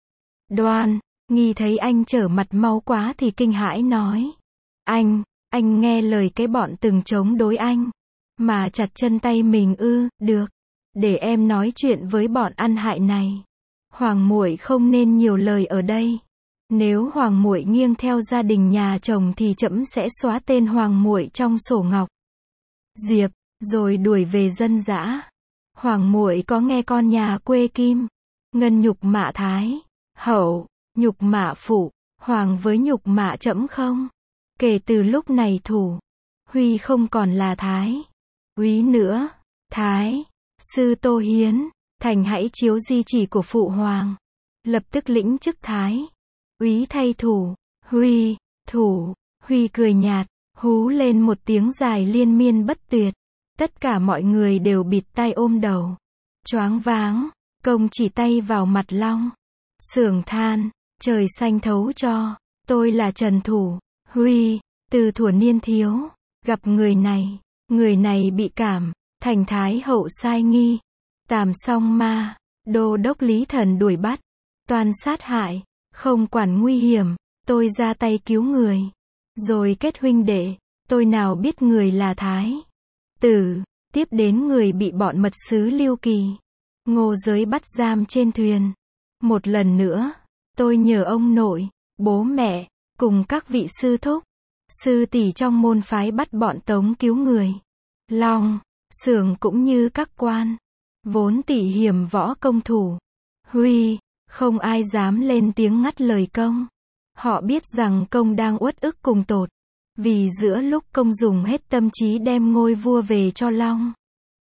Đoan, Nghi thấy anh trở mặt mau quá thì kinh hãi nói. Anh, anh nghe lời cái bọn từng chống đối anh, mà chặt chân tay mình ư? Được, để em nói chuyện với bọn ăn hại này. Hoàng muội không nên nhiều lời ở đây. Nếu hoàng muội nghiêng theo gia đình nhà chồng thì trẫm sẽ xóa tên hoàng muội trong sổ ngọc Diệp, rồi đuổi về dân dã. Hoàng muội có nghe con nhà quê Kim Ngân nhục mạ thái hậu, nhục mạ phụ hoàng với nhục mạ trẫm không? Kể từ lúc này Thủ, Huy không còn là thái úy nữa. Thái sư Tô Hiến, thành hãy chiếu di chỉ của phụ hoàng, lập tức lĩnh chức thái úy thay Thủ, Huy. Thủ, Huy cười nhạt, hú lên một tiếng dài liên miên bất tuyệt. Tất cả mọi người đều bịt tai ôm đầu, choáng váng. Công chỉ tay vào mặt Long, Xưởng than, trời xanh thấu cho, tôi là Trần Thủ, Huy, từ thuở niên thiếu, gặp người này, người này bị cảm, thành thái hậu sai nghi, tàm song ma, đô đốc Lý Thần đuổi bắt, toan sát hại, không quản nguy hiểm, tôi ra tay cứu người, rồi kết huynh đệ, tôi nào biết người là thái tử. Tiếp đến người bị bọn mật sứ Lưu Kỳ, Ngô Giới bắt giam trên thuyền. Một lần nữa, tôi nhờ ông nội, bố mẹ, cùng các vị sư thúc, sư tỷ trong môn phái bắt bọn Tống cứu người. Long, Xưởng cũng như các quan, vốn tỉ hiểm võ công Thủ, Huy, không ai dám lên tiếng ngắt lời công. Họ biết rằng công đang uất ức cùng tột, vì giữa lúc công dùng hết tâm trí đem ngôi vua về cho Long,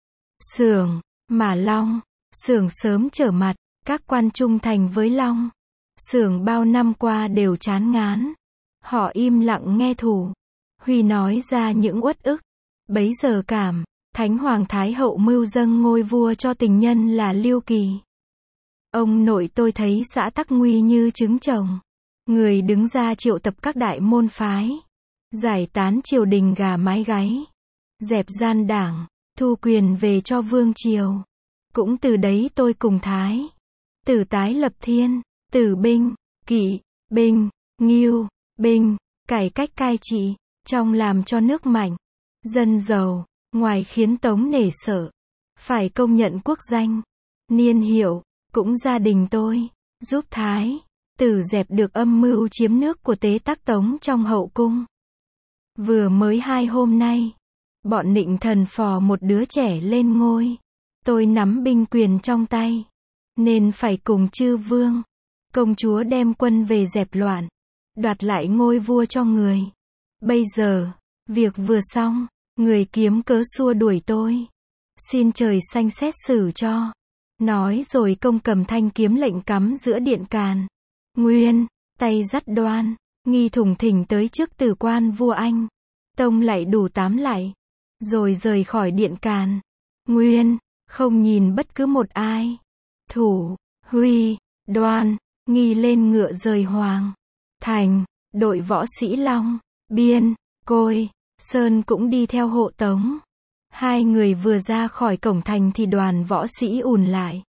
Xưởng, mà Long, Xưởng sớm trở mặt, các quan trung thành với Long, Xưởng bao năm qua đều chán ngán. Họ im lặng nghe Thủ, Huy nói ra những uất ức. Bấy giờ cảm, Thánh Hoàng Thái Hậu mưu dâng ngôi vua cho tình nhân là Lưu Kỳ. Ông nội tôi thấy xã tắc nguy như trứng chồng. Người đứng ra triệu tập các đại môn phái, giải tán triều đình gà mái gáy, dẹp gian đảng, thu quyền về cho vương triều. Cũng từ đấy tôi cùng Thái tử tái lập thiên, tử binh, kỵ binh, ngưu binh, cải cách cai trị, trong làm cho nước mạnh, dân giàu, ngoài khiến Tống nể sợ, phải công nhận quốc danh, niên hiệu, cũng gia đình tôi, giúp Thái tử dẹp được âm mưu chiếm nước của Tế Tắc Tống trong hậu cung. Vừa mới hai hôm nay, bọn nịnh thần phò một đứa trẻ lên ngôi, tôi nắm binh quyền trong tay, nên phải cùng chư vương, công chúa đem quân về dẹp loạn, đoạt lại ngôi vua cho người. Bây giờ, việc vừa xong, người kiếm cớ xua đuổi tôi. Xin trời xanh xét xử cho. Nói rồi công cầm thanh kiếm lệnh cắm giữa điện càn. Nguyên, tay dắt Đoan, Nghi thủng thỉnh tới trước tử quan vua Anh. Tông lại đủ tám lại. Rồi rời khỏi điện càn. Nguyên, không nhìn bất cứ một ai. Thủ, Huy, Đoan, Nghi lên ngựa rời Hoàng Thành, đội võ sĩ Long, Biên, Côi, Sơn cũng đi theo hộ tống. Hai người vừa ra khỏi cổng thành thì đoàn võ sĩ ùn lại.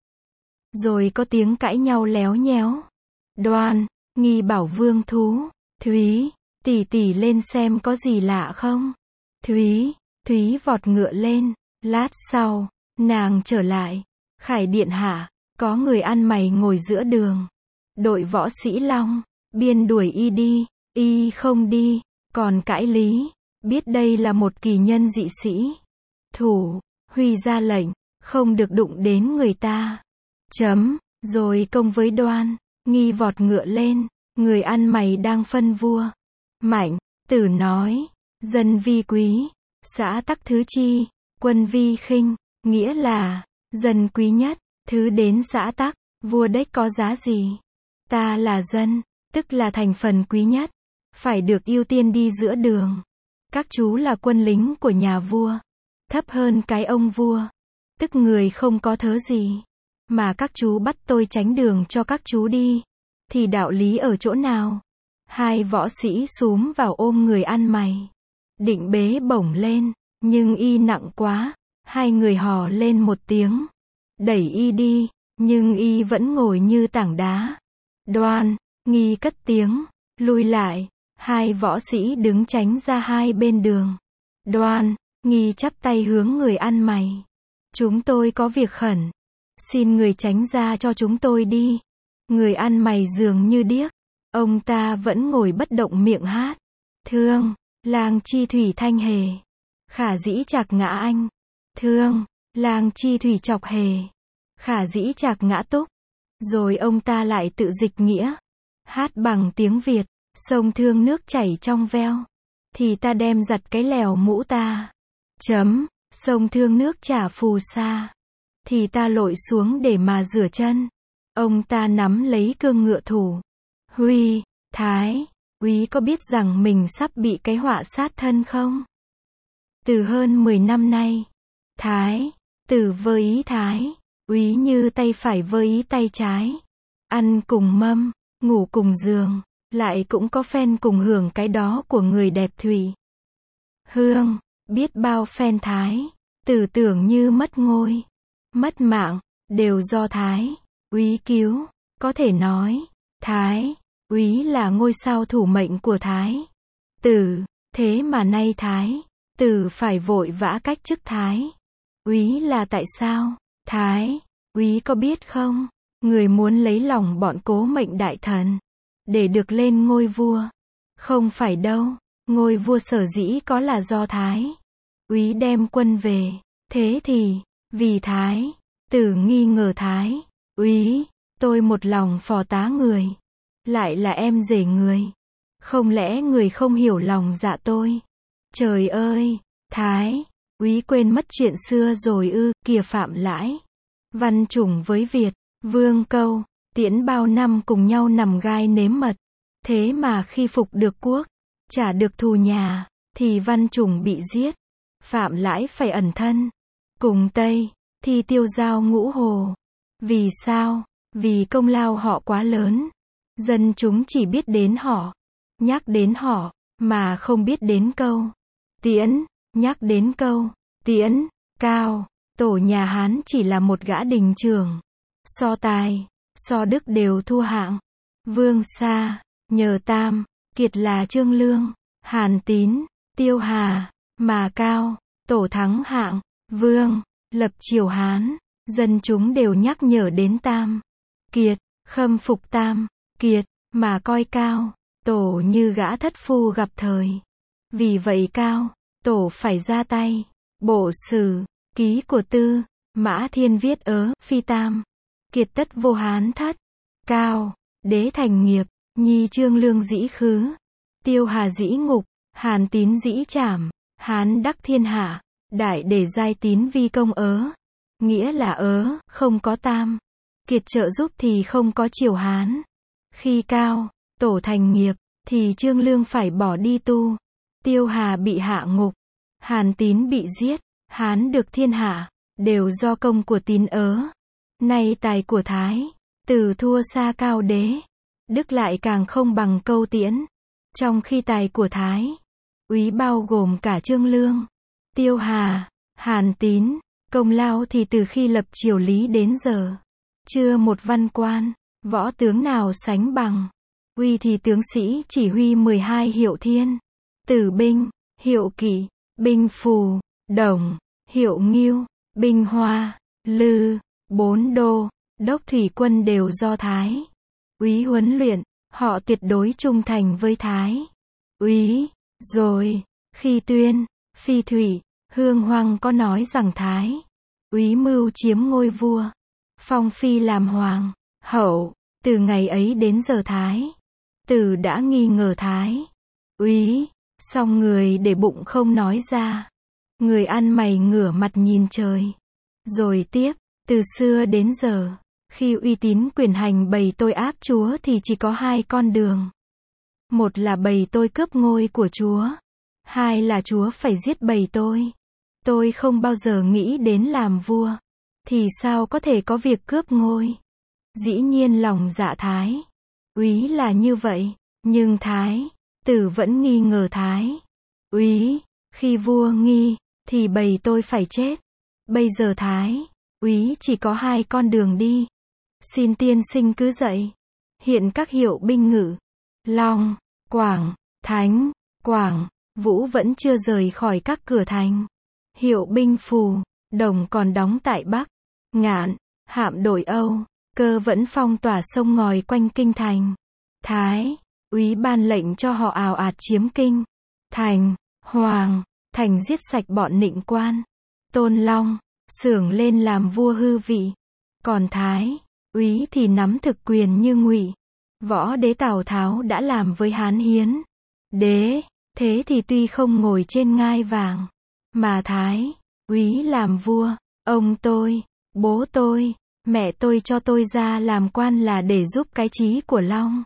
Rồi có tiếng cãi nhau léo nhéo. Đoan, Nghi bảo Vương Thú, Thúy, tỷ tỷ lên xem có gì lạ không? Thúy, Thúy vọt ngựa lên. Lát sau, nàng trở lại. Khải điện hạ, có người ăn mày ngồi giữa đường. Đội võ sĩ Long, Biên đuổi y đi, y không đi, còn cãi lý, biết đây là một kỳ nhân dị sĩ. Thủ, Huy ra lệnh, không được đụng đến người ta. Chấm, rồi công với Đoan, Nghi vọt ngựa lên, người ăn mày đang phân vua. Mạnh, tử nói, dân vi quý, xã tắc thứ chi, quân vi khinh, nghĩa là, dân quý nhất, thứ đến xã tắc, vua đếch có giá gì. Ta là dân, tức là thành phần quý nhất, phải được ưu tiên đi giữa đường. Các chú là quân lính của nhà vua, thấp hơn cái ông vua, tức người không có thớ gì, mà các chú bắt tôi tránh đường cho các chú đi, thì đạo lý ở chỗ nào? Hai võ sĩ xúm vào ôm người ăn mày, định bế bổng lên, nhưng y nặng quá, hai người hò lên một tiếng, đẩy y đi, nhưng y vẫn ngồi như tảng đá. Đoan, Nghi cất tiếng, lui lại, hai võ sĩ đứng tránh ra hai bên đường. Đoan, Nghi chắp tay hướng người ăn mày. Chúng tôi có việc khẩn, xin người tránh ra cho chúng tôi đi. Người ăn mày dường như điếc, ông ta vẫn ngồi bất động miệng hát. Thương, lang chi thủy thanh hề, khả dĩ chạc ngã anh. Thương, lang chi thủy chọc hề, khả dĩ chạc ngã túc. Rồi ông ta lại tự dịch nghĩa, hát bằng tiếng Việt, sông Thương nước chảy trong veo, thì ta đem giặt cái lèo mũ ta. Chấm, sông Thương nước chả phù sa, thì ta lội xuống để mà rửa chân. Ông ta nắm lấy cương ngựa thủ. Huy, Thái, úy có biết rằng mình sắp bị cái họa sát thân không? Từ hơn mười năm nay, Thái tử với ý Thái, úy như tay phải với ý tay trái. Ăn cùng mâm, ngủ cùng giường, lại cũng có phen cùng hưởng cái đó của người đẹp thủy. Hương, biết bao phen Thái tử tưởng như mất ngôi, mất mạng, đều do Thái úy cứu. Có thể nói, Thái úy là ngôi sao thủ mệnh của Thái tử, thế mà nay Thái tử phải vội vã cách chức Thái úy là tại sao? Thái úy có biết không, người muốn lấy lòng bọn Cố Mệnh đại thần để được lên ngôi vua. Không phải đâu, ngôi vua sở dĩ có là do Thái úy đem quân về, thế thì vì Thái tử nghi ngờ Thái úy, tôi một lòng phò tá người, lại là em rể người, không lẽ người không hiểu lòng dạ tôi? Trời ơi, Thái úy quên mất chuyện xưa rồi ư? Kìa Phạm Lãi, Văn Chủng với Việt Vương Câu, Tiễn bao năm cùng nhau nằm gai nếm mật, thế mà khi phục được quốc, trả được thù nhà, thì Văn Chủng bị giết, Phạm Lãi phải ẩn thân cùng Tây, thì tiêu giao ngũ hồ. Vì sao? Vì công lao họ quá lớn, dân chúng chỉ biết đến họ, nhắc đến họ, mà không biết đến Câu. Tiễn, nhắc đến Câu, Tiễn, Cao, tổ nhà Hán chỉ là một gã đình trưởng, so tài, so đức đều thua hạng. Vương Sa, nhờ Tam, Kiệt là Trương Lương, Hàn Tín, Tiêu Hà, mà Cao, tổ thắng hạng, Vương, lập triều Hán, dân chúng đều nhắc nhở đến Tam Kiệt, khâm phục Tam Kiệt, mà coi Cao, tổ như gã thất phu gặp thời. Vì vậy Cao, tổ phải ra tay. Bộ sử, ký của Tư Mã Thiên viết ớ, phi Tam Kiệt tất vô Hán thất. Cao, đế thành nghiệp, nhi Trương Lương dĩ khứ, Tiêu Hà dĩ ngục, Hàn Tín dĩ trảm, Hán đắc thiên hạ, đại để giai tín vi công ớ. Nghĩa là ớ, không có Tam Kiệt trợ giúp thì không có triều Hán. Khi Cao, tổ thành nghiệp, thì Trương Lương phải bỏ đi tu. Tiêu Hà bị hạ ngục, Hàn Tín bị giết, Hán được thiên hạ, đều do công của Tín ớ. Nay tài của Thái Tử thua xa Cao đế, đức lại càng không bằng Câu Tiễn. Trong khi tài của Thái úy bao gồm cả Trương Lương, Tiêu Hà, Hàn Tín, công lao thì từ khi lập triều Lý đến giờ, chưa một văn quan, võ tướng nào sánh bằng. Uy thì tướng sĩ chỉ huy mười hai hiệu thiên, tử binh, hiệu kỵ, binh phù, đồng, hiệu ngưu, binh hoa, lư, bốn đô, đốc thủy quân đều do Thái úy huấn luyện, họ tuyệt đối trung thành với Thái úy. Rồi, khi Tuyên, Phi Thủy, Hương Hoang có nói rằng Thái úy mưu chiếm ngôi vua, phong Phi làm hoàng hậu, từ ngày ấy đến giờ Thái Tử đã nghi ngờ Thái úy, song người để bụng không nói ra. Người ăn mày ngửa mặt nhìn trời. Rồi tiếp, từ xưa đến giờ, khi uy tín quyền hành bầy tôi áp chúa thì chỉ có hai con đường. Một là bầy tôi cướp ngôi của chúa, hai là chúa phải giết bầy tôi. Tôi không bao giờ nghĩ đến làm vua, thì sao có thể có việc cướp ngôi. Dĩ nhiên lòng dạ Thái úy là như vậy, nhưng Thái Tử vẫn nghi ngờ Thái úy. Khi vua nghi, thì bầy tôi phải chết. Bây giờ Thái úy chỉ có hai con đường đi. Xin tiên sinh cứ dạy. Hiện các hiệu binh ngự, Long, Quảng, Thánh, Quảng, Vũ vẫn chưa rời khỏi các cửa thành. Hiệu binh Phù, Đồng còn đóng tại Bắc, Ngạn, Hạm Đổi Âu, Cơ vẫn phong tỏa sông ngòi quanh kinh thành. Thái úy ban lệnh cho họ ào ạt chiếm kinh thành. Hoàng thành giết sạch bọn nịnh quan. Tôn Long xưởng lên làm vua hư vị. Còn Thái úy thì nắm thực quyền như Ngụy Võ đế Tào Tháo đã làm với Hán Hiến đế. Thế thì tuy không ngồi trên ngai vàng, mà Thái úy làm vua. Ông tôi, bố tôi, mẹ tôi cho tôi ra làm quan là để giúp cái chí của Long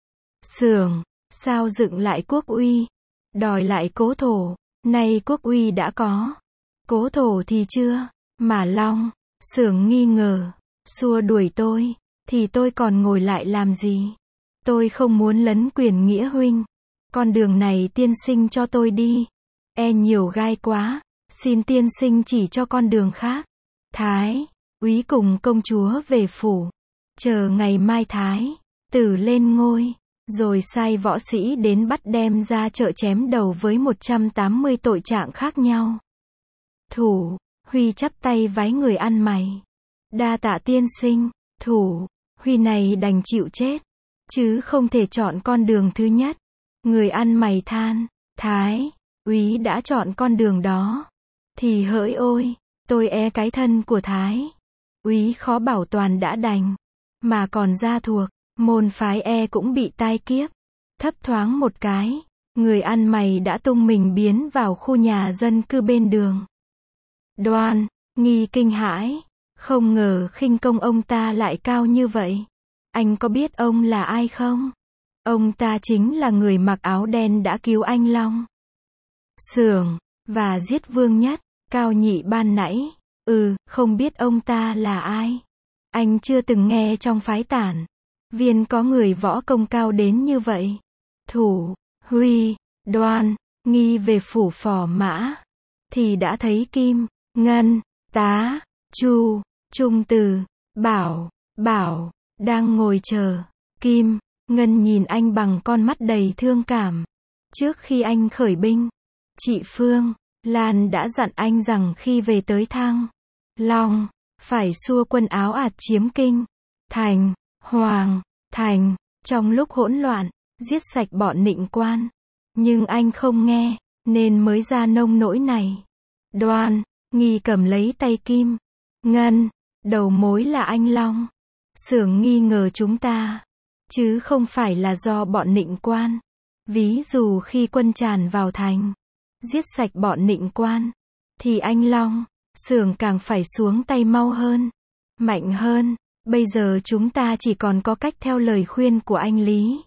xưởng. Sao dựng lại quốc uy, đòi lại cố thổ. Nay quốc uy đã có, cố thổ thì chưa, mà Long xưởng nghi ngờ, xua đuổi tôi, thì tôi còn ngồi lại làm gì? Tôi không muốn lấn quyền nghĩa huynh. Con đường này tiên sinh cho tôi đi, e nhiều gai quá, xin tiên sinh chỉ cho con đường khác. Thái úy cùng công chúa về phủ, chờ ngày mai Thái Tử lên ngôi, rồi sai võ sĩ đến bắt đem ra chợ chém đầu với một trăm tám mươi tội trạng khác nhau. Thủ Huy chắp tay vái người ăn mày. Đa tạ tiên sinh. Thủ Huy này đành chịu chết, chứ không thể chọn con đường thứ nhất. Người ăn mày than, Thái úy đã chọn con đường đó, thì hỡi ôi, tôi e cái thân của Thái úy khó bảo toàn đã đành, mà còn gia thuộc, môn phái e cũng bị tai kiếp. Thấp thoáng một cái, người ăn mày đã tung mình biến vào khu nhà dân cư bên đường. Đoan nghi kinh hãi, không ngờ khinh công ông ta lại cao như vậy. Anh có biết ông là ai không? Ông ta chính là người mặc áo đen đã cứu anh Long xưởng và giết Vương Nhất, Cao Nhị ban nãy. Ừ, không biết ông ta là ai. Anh chưa từng nghe trong phái Tản Viên có người võ công cao đến như vậy. Thủ Huy, Đoan nghi về phủ Phò Mã, thì đã thấy Kim, Ngân, Tá, Chu, Trung Từ, Bảo, Bảo đang ngồi chờ. Kim, Ngân nhìn anh bằng con mắt đầy thương cảm. Trước khi anh khởi binh, chị Phương, Lan đã dặn anh rằng khi về tới Thăng Long, phải xua quân Áo Ạt chiếm kinh, thành, Hoàng, thành, trong lúc hỗn loạn, giết sạch bọn Nịnh Quan. Nhưng anh không nghe, nên mới ra nông nỗi này. Đoan, Nghi cầm lấy tay Kim, Ngân, đầu mối là anh Long. Xưởng nghi ngờ chúng ta, chứ không phải là do bọn Nịnh Quan. Ví dụ khi quân tràn vào thành, giết sạch bọn Nịnh Quan, thì anh Long, Xưởng càng phải xuống tay mau hơn, mạnh hơn. Bây giờ chúng ta chỉ còn có cách theo lời khuyên của anh Lý,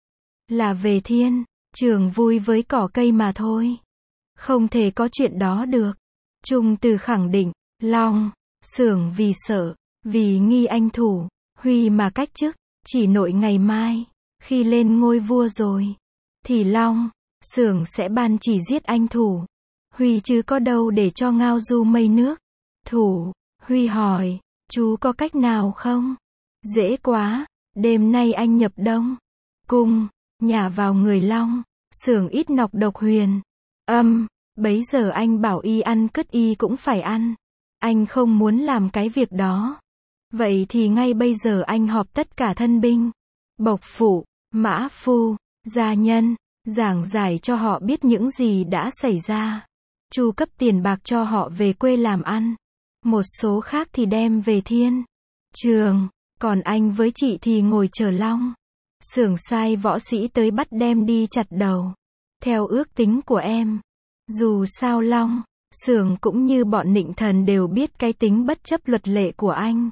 là về Thiên Trường vui với cỏ cây mà thôi. Không thể có chuyện đó được. Trung Từ khẳng định, Long, Xưởng vì sợ, vì nghi anh Thủ, Huy mà cách chức, chỉ nội ngày mai, khi lên ngôi vua rồi, thì Long, Xưởng sẽ ban chỉ giết anh Thủ, Huy chứ có đâu để cho ngao du mây nước. Thủ, Huy hỏi, chú có cách nào không? Dễ quá, đêm nay anh nhập Đông Cung, nhả vào người Long, Xưởng ít nọc độc huyền âm, bấy giờ anh bảo y ăn cứt y cũng phải ăn. Anh không muốn làm cái việc đó. Vậy thì ngay bây giờ anh họp tất cả thân binh, bộc phụ, mã phu, gia nhân, giảng giải cho họ biết những gì đã xảy ra. Chu cấp tiền bạc cho họ về quê làm ăn. Một số khác thì đem về Thiên Trường, còn anh với chị thì ngồi chờ Long. Xưởng sai võ sĩ tới bắt đem đi chặt đầu. Theo ước tính của em, dù sao Long, Xưởng cũng như bọn Nịnh Thần đều biết cái tính bất chấp luật lệ của anh.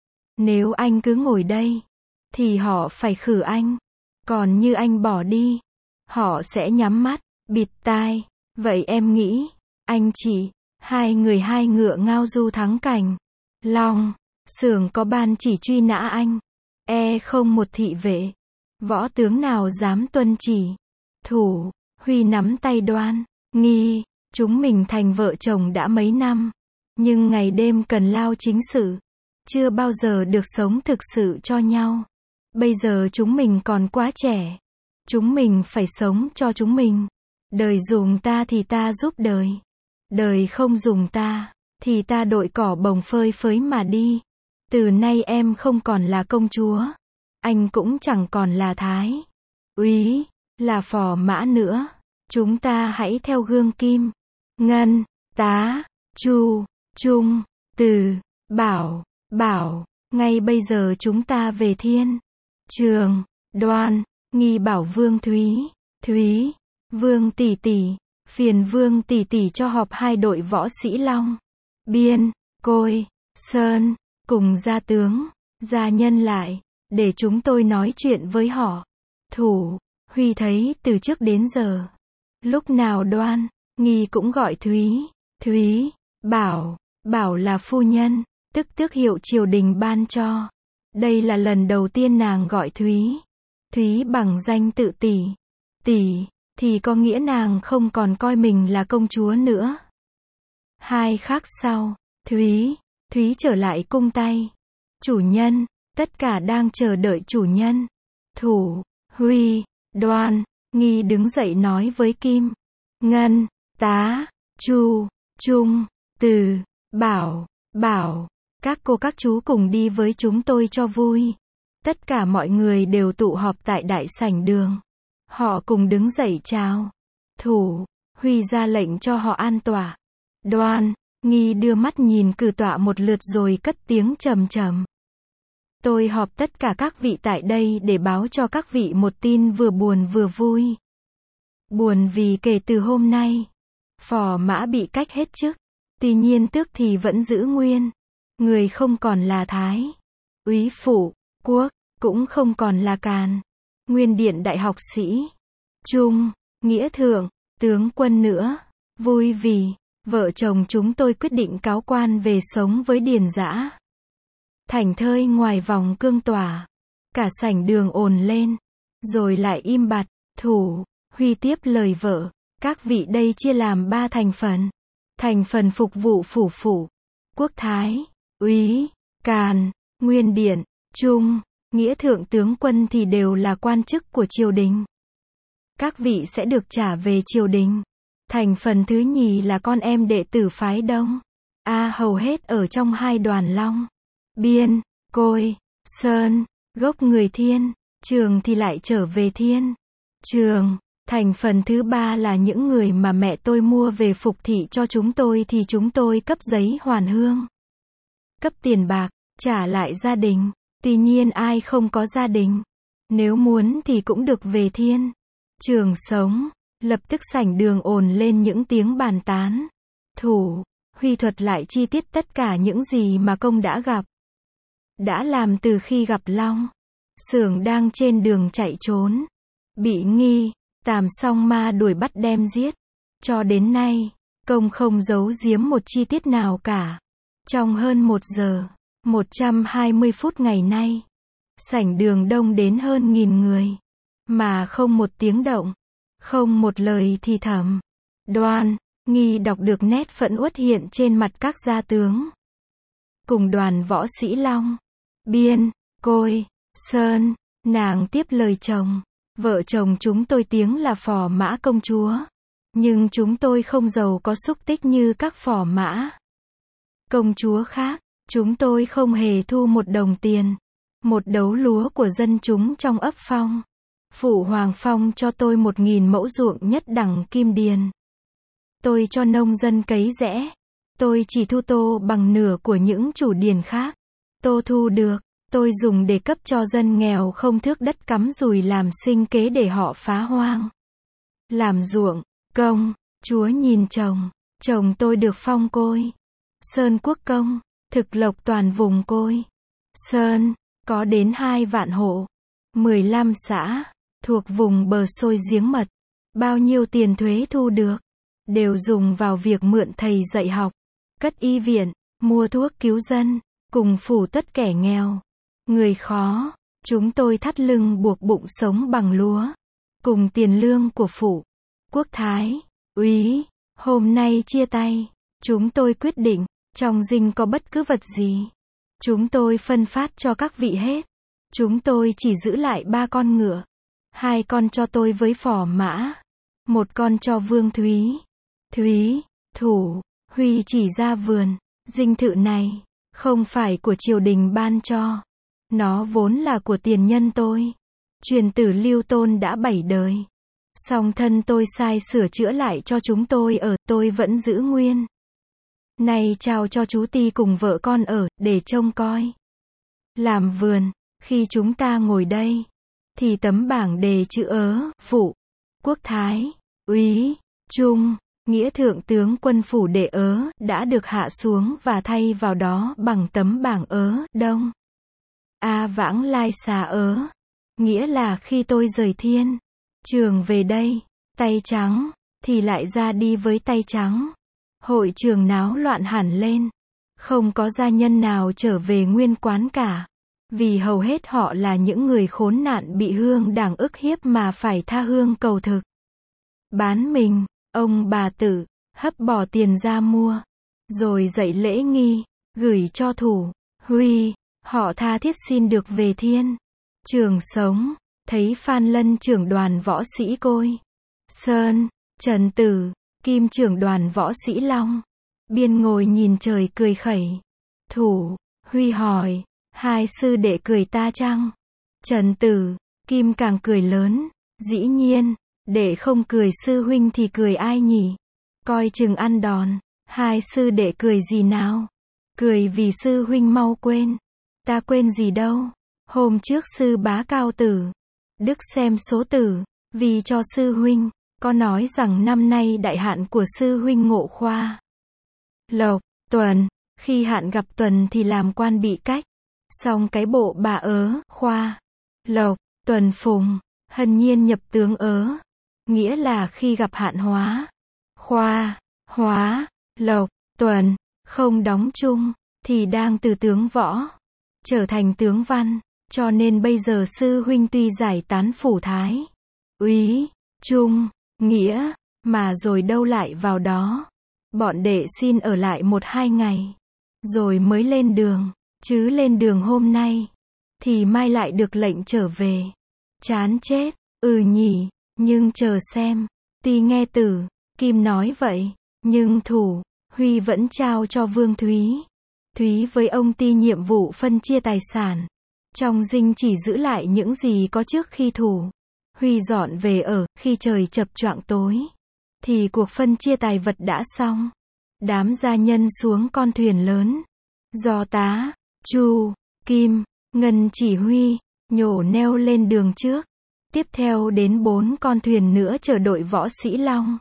Nếu anh cứ ngồi đây, thì họ phải khử anh. Còn như anh bỏ đi, họ sẽ nhắm mắt, bịt tai. Vậy em nghĩ, anh chị, hai người hai ngựa ngao du thắng cảnh. Long, Xưởng có ban chỉ truy nã anh. E không một thị vệ, võ tướng nào dám tuân chỉ. Thủ, Huy nắm tay Đoan, Nghi, chúng mình thành vợ chồng đã mấy năm. Nhưng ngày đêm cần lao chính sự. Chưa bao giờ được sống thực sự cho nhau. Bây giờ chúng mình còn quá trẻ. Chúng mình phải sống cho chúng mình. Đời dùng ta thì ta giúp đời. Đời không dùng ta, thì ta đội cỏ bồng phơi phới mà đi. Từ nay em không còn là công chúa. Anh cũng chẳng còn là thái úy, là phò mã nữa. Chúng ta hãy theo gương Kim, Ngân, Tá, Chu, Trung, Từ, Bảo, Bảo. Ngay bây giờ chúng ta về Thiên Trường. Đoan, Nghi bảo Vương Thúy, Thúy, Vương tỷ tỷ, phiền Vương tỷ tỷ cho họp hai đội võ sĩ Long, Biên, Côi, Sơn, cùng gia tướng, gia nhân lại, để chúng tôi nói chuyện với họ. Thủ, Huy thấy từ trước đến giờ, lúc nào Đoan, Nghi cũng gọi Thúy, Thúy, Bảo, Bảo là phu nhân, tức tước hiệu triều đình ban cho. Đây là lần đầu tiên nàng gọi Thúy, Thúy bằng danh tự tỷ, tỷ, thì có nghĩa nàng không còn coi mình là công chúa nữa. Hai khắc sau, Thúy, Thúy trở lại cung tay. Chủ nhân, tất cả đang chờ đợi chủ nhân. Thủ, Huy, Đoan, Nghi đứng dậy nói với Kim, Ngân, Tá, Chu, Trung, Từ, Bảo, Bảo, các cô các chú cùng đi với chúng tôi cho vui. Tất cả mọi người đều tụ họp tại đại sảnh đường. Họ cùng đứng dậy chào. Thủ, Huy ra lệnh cho họ an tọa. Đoan, Nghi đưa mắt nhìn cử tọa một lượt rồi cất tiếng trầm trầm. Tôi họp tất cả các vị tại đây để báo cho các vị một tin vừa buồn vừa vui. Buồn vì kể từ hôm nay, phò mã bị cách hết chức. Tuy nhiên tước thì vẫn giữ nguyên. Người không còn là thái úy phụ quốc, cũng không còn là càn nguyên điện đại học sĩ, trung, nghĩa thượng, tướng quân nữa. Vui vì vợ chồng chúng tôi quyết định cáo quan về sống với điền dã. Thảnh thơi ngoài vòng cương tỏa, cả sảnh đường ồn lên, rồi lại im bặt. Thủ, Huy tiếp lời vợ, các vị đây chia làm ba thành phần. Thành phần phục vụ phủ phủ, quốc thái úy, càn, nguyên điện, trung, nghĩa thượng tướng quân thì đều là quan chức của triều đình. Các vị sẽ được trả về triều đình. Thành phần thứ nhì là con em đệ tử phái Đông. A hầu hết ở trong hai đoàn Long, Biên, Côi, Sơn, gốc người Thiên, Trường thì lại trở về Thiên, Trường. Thành phần thứ ba là những người mà mẹ tôi mua về phục thị cho chúng tôi thì chúng tôi cấp giấy hoàn hương, cấp tiền bạc, trả lại gia đình. Tuy nhiên ai không có gia đình, nếu muốn thì cũng được về Thiên, Trường sống. Lập tức sảnh đường ồn lên những tiếng bàn tán. Thủ, Huy thuật lại chi tiết tất cả những gì mà công đã gặp, đã làm từ khi gặp Long. Xưởng đang trên đường chạy trốn, bị nghi, Tàm Song Ma đuổi bắt đem giết. Cho đến nay, công không giấu giếm một chi tiết nào cả. Trong hơn một giờ, một trăm hai mươi phút ngày nay, sảnh đường đông đến hơn nghìn người, mà không một tiếng động, không một lời thì thầm. Đoan, Nghi đọc được nét phẫn uất hiện trên mặt các gia tướng. Cùng đoàn võ sĩ Long, Biên, Côi, Sơn, nàng tiếp lời chồng. Vợ chồng chúng tôi tiếng là phò mã công chúa. Nhưng chúng tôi không giàu có xúc tích như các phò mã công chúa khác. Chúng tôi không hề thu một đồng tiền, một đấu lúa của dân chúng trong ấp Phong. Phụ Hoàng Phong cho tôi một nghìn mẫu ruộng nhất đẳng Kim Điền. Tôi cho nông dân cấy rẽ. Tôi chỉ thu tô bằng nửa của những chủ điền khác. Tô thu được, tôi dùng để cấp cho dân nghèo không thước đất cắm dùi làm sinh kế để họ phá hoang, làm ruộng. Công chúa nhìn chồng, chồng tôi được phong Côi Sơn quốc công, thực lộc toàn vùng Côi Sơn, có đến hai vạn hộ, mười lăm xã, thuộc vùng bờ sôi giếng mật. Bao nhiêu tiền thuế thu được, đều dùng vào việc mượn thầy dạy học, cất y viện, mua thuốc cứu dân, cùng phủ tất kẻ nghèo, người khó. Chúng tôi thắt lưng buộc bụng sống bằng lúa, cùng tiền lương của phủ. Quốc thái, úy, hôm nay chia tay, chúng tôi quyết định, trong dinh có bất cứ vật gì, chúng tôi phân phát cho các vị hết. Chúng tôi chỉ giữ lại ba con ngựa, hai con cho tôi với phò mã, một con cho Vương Thúy. Thúy, Thủ, Huy chỉ ra vườn, dinh thự này, không phải của triều đình ban cho. Nó vốn là của tiền nhân tôi. Truyền tử Lưu Tôn đã bảy đời. Song thân tôi sai sửa chữa lại cho chúng tôi ở, tôi vẫn giữ nguyên. Này chào cho chú Ti cùng vợ con ở, để trông coi. Làm vườn, khi chúng ta ngồi đây, thì tấm bảng đề chữ ớ, phụ, quốc thái, úy, trung, nghĩa thượng tướng quân phủ đệ ớ, đã được hạ xuống và thay vào đó bằng tấm bảng ớ, đông. A vãng lai xà ớ, nghĩa là khi tôi rời Thiên, Trường về đây, tay trắng, thì lại ra đi với tay trắng. Hội trường náo loạn hẳn lên, không có gia nhân nào trở về nguyên quán cả, vì hầu hết họ là những người khốn nạn bị hương đảng ức hiếp mà phải tha hương cầu thực. Bán mình, ông bà Tử, hấp bỏ tiền ra mua, rồi dạy lễ nghi, gửi cho Thủ, Huy, họ tha thiết xin được về Thiên, Trường sống. Thấy Phan Lân trưởng đoàn võ sĩ Côi Sơn, Trần Tử, Kim trưởng đoàn võ sĩ Long, Biên ngồi nhìn trời cười khẩy. Thủ, Huy hỏi, hai sư đệ cười ta chăng? Trần Tử, Kim càng cười lớn, dĩ nhiên, đệ không cười sư huynh thì cười ai nhỉ? Coi chừng ăn đòn. Hai sư đệ cười gì nào? Cười vì sư huynh mau quên. Ta quên gì đâu. Hôm trước sư bá Cao Tử Đức xem số tử, vì cho sư huynh, có nói rằng năm nay đại hạn của sư huynh Ngộ Khoa Lộc, Tuần, khi hạn gặp Tuần thì làm quan bị cách. Xong cái bộ bà ớ, Khoa, Lộc, Tuần phùng, hân nhiên nhập tướng ớ. Nghĩa là khi gặp hạn hóa, Khoa, Hóa, Lộc, Tuần, không đóng chung, thì đang từ tướng võ, trở thành tướng văn. Cho nên bây giờ sư huynh tuy giải tán phủ thái, úy, trung, nghĩa, mà rồi đâu lại vào đó. Bọn đệ xin ở lại một hai ngày, rồi mới lên đường, chứ lên đường hôm nay, thì mai lại được lệnh trở về. Chán chết, ừ nhỉ, nhưng chờ xem, tuy nghe Tử, Kim nói vậy, nhưng thủ, Huy vẫn trao cho Vương Thúy. Thúy với ông Ti nhiệm vụ phân chia tài sản. Trong dinh chỉ giữ lại những gì có trước khi thủ, Huy dọn về ở, khi trời chập choạng tối, thì cuộc phân chia tài vật đã xong. Đám gia nhân xuống con thuyền lớn, do tá, Chu, Kim, Ngân chỉ huy, nhổ neo lên đường trước. Tiếp theo đến bốn con thuyền nữa chờ đội võ sĩ Long,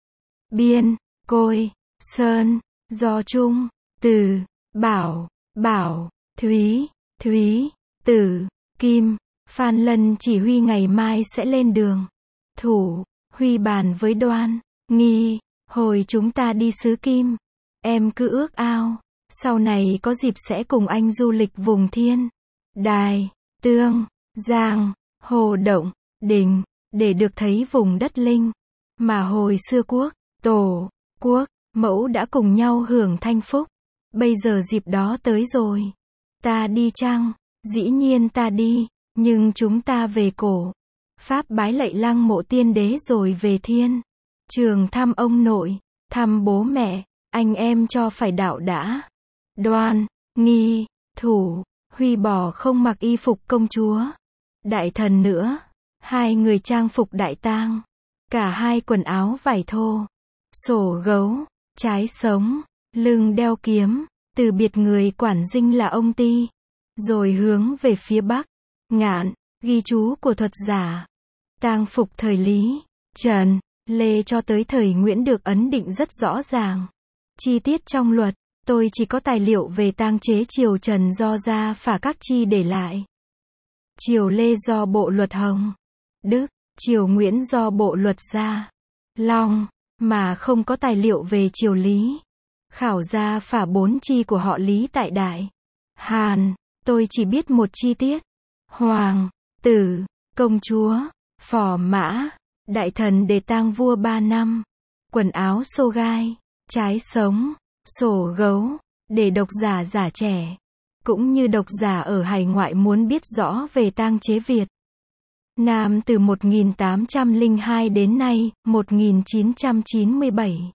Biên, Côi, Sơn, do Trung, Từ, Bảo, Bảo, Thúy, Thúy, Tử, Kim, Phan Lân chỉ huy ngày mai sẽ lên đường. Thủ, Huy bàn với Đoan, Nghi, hồi chúng ta đi xứ Kim, em cứ ước ao, sau này có dịp sẽ cùng anh du lịch vùng Thiên, Đài, Tương, Giang, Hồ Động, Đình, để được thấy vùng đất linh, mà hồi xưa quốc, tổ, quốc, mẫu đã cùng nhau hưởng thanh phúc. Bây giờ dịp đó tới rồi. Ta đi chăng? Dĩ nhiên ta đi, nhưng chúng ta về cổ. Pháp bái lạy lăng mộ tiên đế rồi về thiên. Trường thăm ông nội, thăm bố mẹ, anh em cho phải đạo đã. Đoan, Nghi, Thủ, Huy bỏ không mặc y phục công chúa. Đại thần nữa, hai người trang phục đại tang. Cả hai quần áo vải thô. Sổ gấu, trái sống, lưng đeo kiếm. Từ biệt người quản dinh là ông Ti. Rồi hướng về phía bắc. Ngạn, ghi chú của thuật giả. Tang phục thời Lý, Trần, Lê cho tới thời Nguyễn được ấn định rất rõ ràng. Chi tiết trong luật, tôi chỉ có tài liệu về tang chế triều Trần do Gia Phả Các Chi để lại. Triều Lê do Bộ Luật Hồng, Đức, triều Nguyễn do Bộ Luật Gia, Long, mà không có tài liệu về triều Lý. Khảo Gia Phả bốn chi của họ Lý tại Đại Hàn, tôi chỉ biết một chi tiết. Hoàng, tử, công chúa, phò mã, đại thần để tang vua ba năm. Quần áo xô gai, trái sống, sổ gấu, để độc giả giả trẻ, cũng như độc giả ở hải ngoại muốn biết rõ về tang chế Việt Nam từ một nghìn tám trăm lẻ hai đến nay, một nghìn chín trăm chín mươi bảy.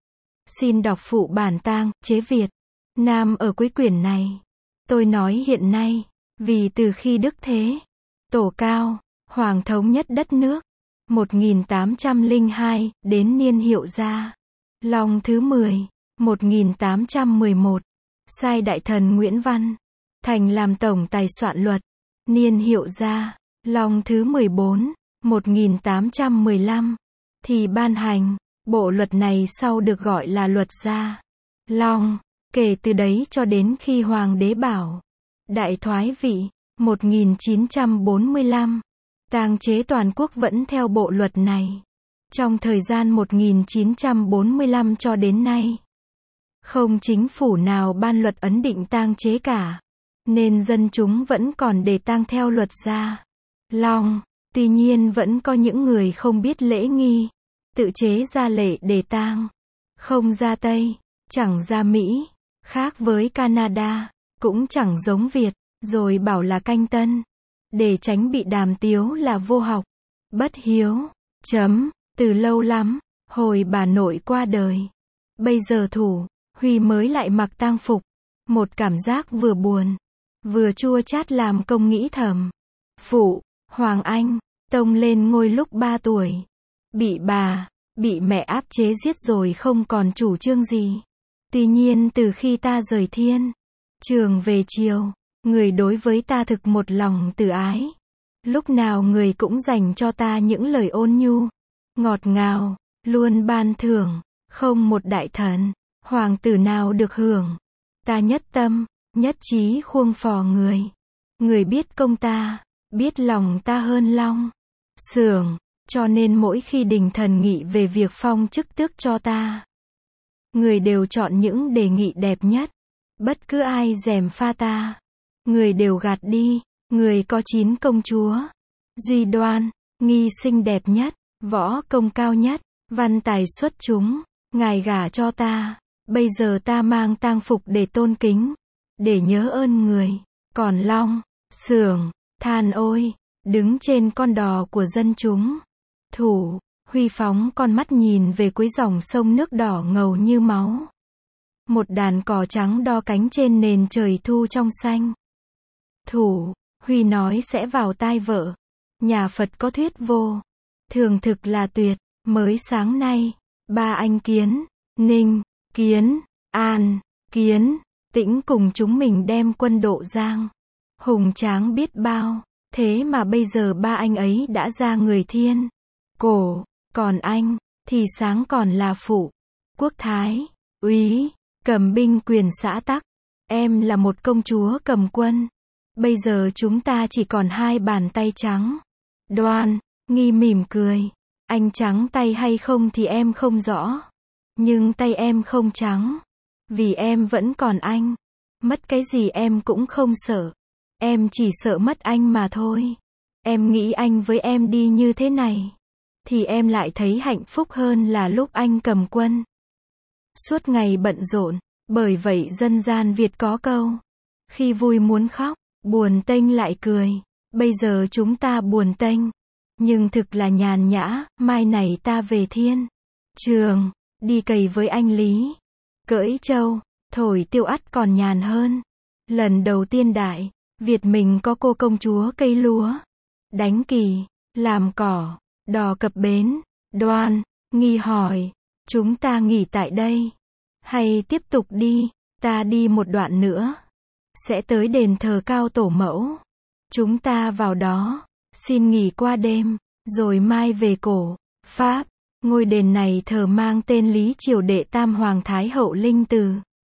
Xin đọc phụ bản tang chế Việt Nam ở cuối quyển này. Tôi nói hiện nay, vì từ khi Đức Thế Tổ Cao, Hoàng thống nhất đất nước, một nghìn tám trăm lẻ hai, đến niên hiệu Gia Long thứ mười, một nghìn tám trăm mười một, sai đại thần Nguyễn Văn Thành làm tổng tài soạn luật, niên hiệu Gia Long thứ mười bốn, một nghìn tám trăm mười lăm, thì ban hành. Bộ luật này sau được gọi là luật Gia Long. Kể từ đấy cho đến khi Hoàng đế Bảo Đại thoái vị, một nghìn chín trăm bốn mươi lăm, tang chế toàn quốc vẫn theo bộ luật này. Trong thời gian một nghìn chín trăm bốn mươi lăm cho đến nay, không chính phủ nào ban luật ấn định tang chế cả, nên dân chúng vẫn còn để tang theo luật Gia Long. Tuy nhiên vẫn có những người không biết lễ nghi, tự chế ra lệ để tang, không ra Tây, chẳng ra Mỹ, khác với Canada, cũng chẳng giống Việt, rồi bảo là canh tân, để tránh bị đàm tiếu là vô học, bất hiếu. Chấm, từ lâu lắm, hồi bà nội qua đời, bây giờ Thủ, Huy mới lại mặc tang phục. Một cảm giác vừa buồn, vừa chua chát làm công nghĩ thầm. Phụ, Hoàng Anh, tông lên ngôi lúc ba tuổi. Bị bà, bị mẹ áp chế giết rồi không còn chủ trương gì. Tuy nhiên từ khi ta rời thiên trường về chiều, người đối với ta thực một lòng từ ái. Lúc nào người cũng dành cho ta những lời ôn nhu, ngọt ngào, luôn ban thưởng, không một đại thần, hoàng tử nào được hưởng. Ta nhất tâm, nhất trí khuông phò người. Người biết công ta, biết lòng ta hơn long, xưởng, cho nên mỗi khi đình thần nghị về việc phong chức tước cho ta, người đều chọn những đề nghị đẹp nhất. Bất cứ ai gièm pha ta, người đều gạt đi. Người có chín công chúa, duy Đoan, Nghi xinh đẹp nhất, võ công cao nhất, văn tài xuất chúng, ngài gả cho ta. Bây giờ ta mang tang phục để tôn kính, để nhớ ơn người. Còn long, xưởng, than ôi, đứng trên con đò của dân chúng. Thủ, Huy phóng con mắt nhìn về cuối dòng sông nước đỏ ngầu như máu. Một đàn cò trắng đo cánh trên nền trời thu trong xanh. Thủ, Huy nói sẽ vào tai vợ. Nhà Phật có thuyết vô thường thực là tuyệt. Mới sáng nay, ba anh Kiến, Ninh, Kiến, An, Kiến, Tĩnh cùng chúng mình đem quân độ Giang. Hùng tráng biết bao, thế mà bây giờ ba anh ấy đã ra người thiên. Cổ, còn anh, thì sáng còn là phụ. Quốc thái, úy, cầm binh quyền xã tắc. Em là một công chúa cầm quân. Bây giờ chúng ta chỉ còn hai bàn tay trắng. Đoan, Nghi mỉm cười. Anh trắng tay hay không thì em không rõ. Nhưng tay em không trắng. Vì em vẫn còn anh. Mất cái gì em cũng không sợ. Em chỉ sợ mất anh mà thôi. Em nghĩ anh với em đi như thế này. Thì em lại thấy hạnh phúc hơn là lúc anh cầm quân. Suốt ngày bận rộn. Bởi vậy dân gian Việt có câu. Khi vui muốn khóc, buồn tênh lại cười. Bây giờ chúng ta buồn tênh. Nhưng thực là nhàn nhã, mai này ta về thiên trường, đi cày với anh Lý. Cưỡi trâu, thổi tiêu ắt còn nhàn hơn. Lần đầu tiên đại, Việt mình có cô công chúa cây lúa. Đánh kỳ, làm cỏ, đò cập bến. Đoan, Nghi hỏi, chúng ta nghỉ tại đây. Hay tiếp tục đi, ta đi một đoạn nữa. Sẽ tới đền thờ Cao Tổ Mẫu. Chúng ta vào đó, xin nghỉ qua đêm, rồi mai về cổ, Pháp. Ngôi đền này thờ mang tên Lý Triều Đệ Tam Hoàng Thái Hậu Linh Từ.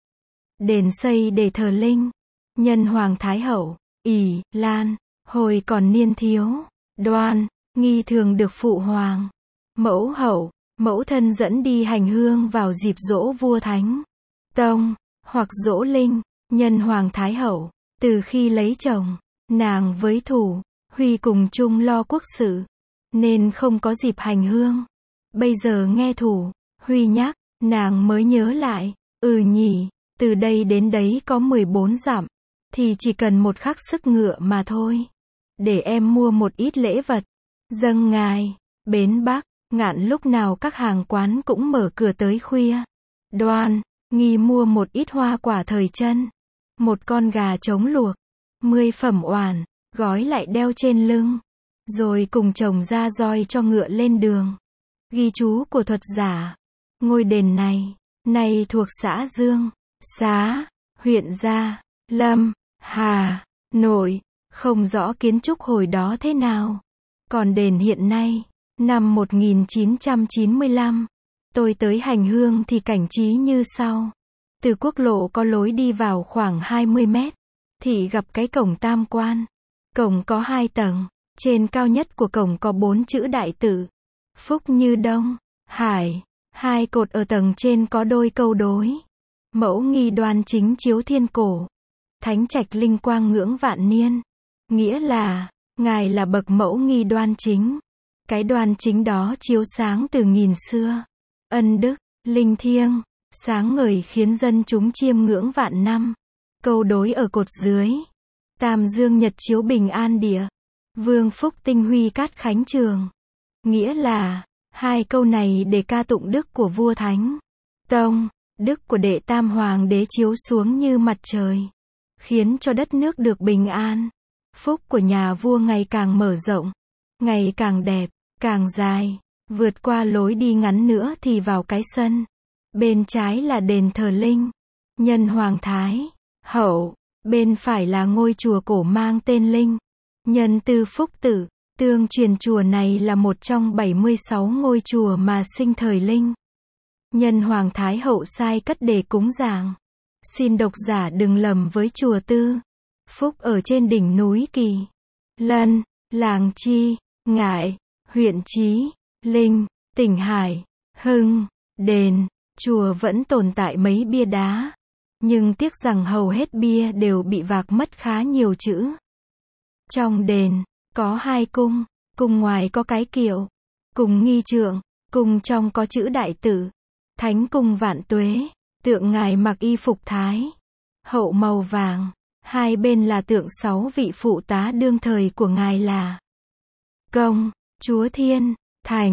Đền xây để thờ Linh, nhân Hoàng Thái Hậu, ỷ, Lan, hồi còn niên thiếu. Đoan, Nghi thường được phụ hoàng, mẫu hậu, mẫu thân dẫn đi hành hương vào dịp giỗ vua thánh tông, hoặc giỗ linh, nhân Hoàng Thái Hậu. Từ khi lấy chồng, nàng với Thủ, Huy cùng chung lo quốc sự, nên không có dịp hành hương. Bây giờ nghe Thủ, Huy nhắc, nàng mới nhớ lại, ừ nhỉ, từ đây đến đấy có mười bốn dặm, thì chỉ cần một khắc sức ngựa mà thôi. Để em mua một ít lễ vật, dâng ngài. Bến Bắc, Ngạn lúc nào các hàng quán cũng mở cửa tới khuya. Đoan, Nghi mua một ít hoa quả thời chân, một con gà trống luộc, mười phẩm oản, gói lại đeo trên lưng, rồi cùng chồng ra roi cho ngựa lên đường. Ghi chú của thuật giả. Ngôi đền này, này thuộc xã Dương, Xá, huyện Gia, Lâm, Hà, Nội, không rõ kiến trúc hồi đó thế nào. Còn đền hiện nay, năm một nghìn chín trăm chín mươi lăm, tôi tới hành hương thì cảnh trí như sau. Từ quốc lộ có lối đi vào khoảng hai mươi mét, thì gặp cái cổng tam quan. Cổng có hai tầng, trên cao nhất của cổng có bốn chữ đại tự. Phúc như Đông, Hải, hai cột ở tầng trên có đôi câu đối. Mẫu Nghi đoan chính chiếu thiên cổ. Thánh trạch linh quang ngưỡng vạn niên. Nghĩa là, ngài là bậc mẫu Nghi đoan chính. Cái đoan chính đó chiếu sáng từ nghìn xưa. Ân đức, linh thiêng, sáng ngời khiến dân chúng chiêm ngưỡng vạn năm. Câu đối ở cột dưới. Tam dương nhật chiếu bình an địa. Vương phúc tinh huy cát khánh trường. Nghĩa là, hai câu này để ca tụng đức của vua Thánh Tông, đức của đệ tam hoàng đế chiếu xuống như mặt trời, khiến cho đất nước được bình an. Phúc của nhà vua ngày càng mở rộng, ngày càng đẹp, càng dài. Vượt qua lối đi ngắn nữa thì vào cái sân. Bên trái là đền thờ Linh, nhân Hoàng Thái Hậu. Bên phải là ngôi chùa cổ mang tên Linh, nhân Tư Phúc Tử. Tương truyền chùa này là một trong bảy mươi sáu ngôi chùa mà sinh thời Linh, nhân Hoàng Thái Hậu sai cất để cúng dường. Xin độc giả đừng lầm với chùa Tư Phúc ở trên đỉnh núi Kỳ Lân, làng Chi, Ngải, huyện Chí Linh, tỉnh Hải Hưng. Đền, chùa vẫn tồn tại mấy bia đá, nhưng tiếc rằng hầu hết bia đều bị vạc mất khá nhiều chữ. Trong đền, có hai cung, cung ngoài có cái kiệu, cung nghi trượng, cung trong có chữ đại tự. Thánh cung vạn tuế, tượng ngài mặc y phục Thái Hậu màu vàng, hai bên là tượng sáu vị phụ tá đương thời của ngài là Công, Chúa Thiên, Thành,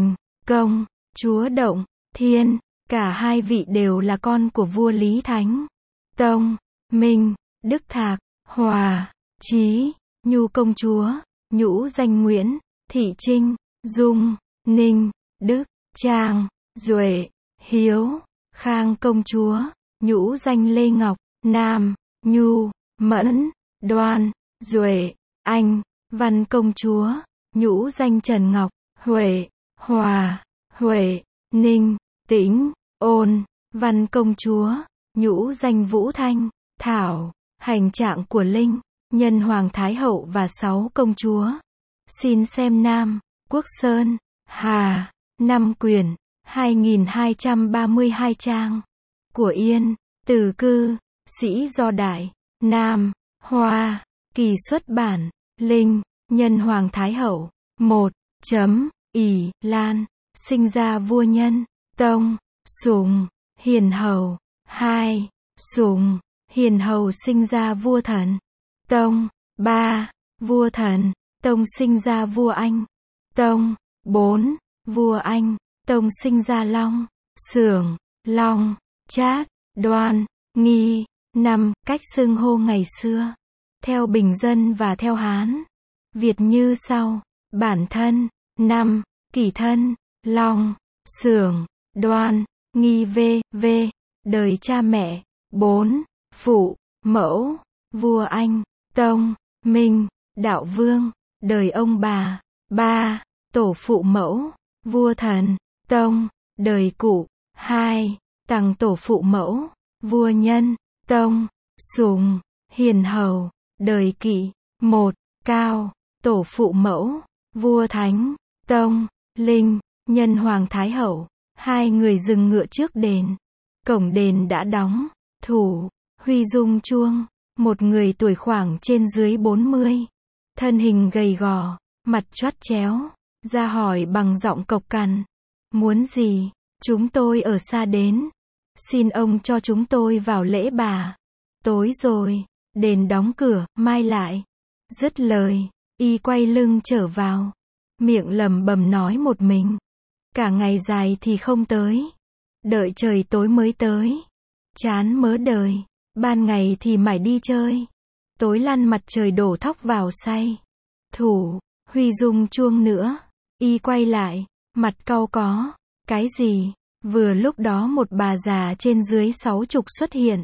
Công, chúa Động, Thiên, cả hai vị đều là con của vua Lý Thánh Tông, Minh, Đức Thạc, Hòa, Chí, Nhu công chúa, nhũ danh Nguyễn, Thị Trinh, Dung, Ninh, Đức, Trang, Duệ, Hiếu, Khang công chúa, nhũ danh Lê Ngọc, Nam, Nhu, Mẫn, Đoan, Duệ, Anh, Văn công chúa, nhũ danh Trần Ngọc, Huệ, Hòa, Huệ, Ninh, Tĩnh, Ôn, Văn công chúa, nhũ danh Vũ Thanh, Thảo, hành trạng của Linh, nhân Hoàng Thái Hậu và sáu công chúa. Xin xem Nam, Quốc Sơn, Hà, năm quyển, hai nghìn hai trăm ba mươi hai trang. Của Yên, Từ Cư, Sĩ Do Đại, Nam, Hoa, Kỳ xuất bản, Linh, nhân Hoàng Thái Hậu. một. Chấm, ỷ Lan, sinh ra vua Nhân, Tông, Sùng, Hiền Hầu. hai. Sùng, Hiền Hầu sinh ra vua Thần, Tông. ba. Vua Thần, Tông sinh ra vua Anh, Tông. bốn. Vua Anh, Tông sinh ra Long, Xưởng, Long, Trát, Đoan, Nghi. năm. Cách xưng hô ngày xưa, theo bình dân và theo Hán Việt như sau. Bản thân. năm. Kỷ thân, Long, Xưởng, Đoan, Nghi v. v. Đời cha mẹ. bốn. Phụ, mẫu, vua Anh, Tông, Minh, Đạo Vương, đời ông bà. ba. Tổ phụ mẫu, vua Thần, Tông, đời cụ. hai. Tằng tổ phụ mẫu, vua Nhân, Tông, Sùng, Hiền Hầu, đời Kỷ. một. Cao, tổ phụ mẫu, vua Thánh, Tông, Linh, nhân Hoàng Thái Hậu. Hai người dừng ngựa trước đền. Cổng đền đã đóng. Thủ, huy dung chuông. Một người tuổi khoảng trên dưới bốn mươi. Thân hình gầy gò, mặt chót chéo, ra hỏi bằng giọng cộc cằn. Muốn gì? Chúng tôi ở xa đến. Xin ông cho chúng tôi vào lễ bà. Tối rồi, đền đóng cửa, mai lại. Dứt lời, y quay lưng trở vào. Miệng lẩm bẩm nói một mình. Cả ngày dài thì không tới. Đợi trời tối mới tới. Chán mớ đời. Ban ngày thì mải đi chơi. Tối lăn mặt trời đổ thóc vào say. Thủ, huy dung chuông nữa. Y quay lại, mặt cau có. Cái gì? Vừa lúc đó một bà già trên dưới sáu chục xuất hiện.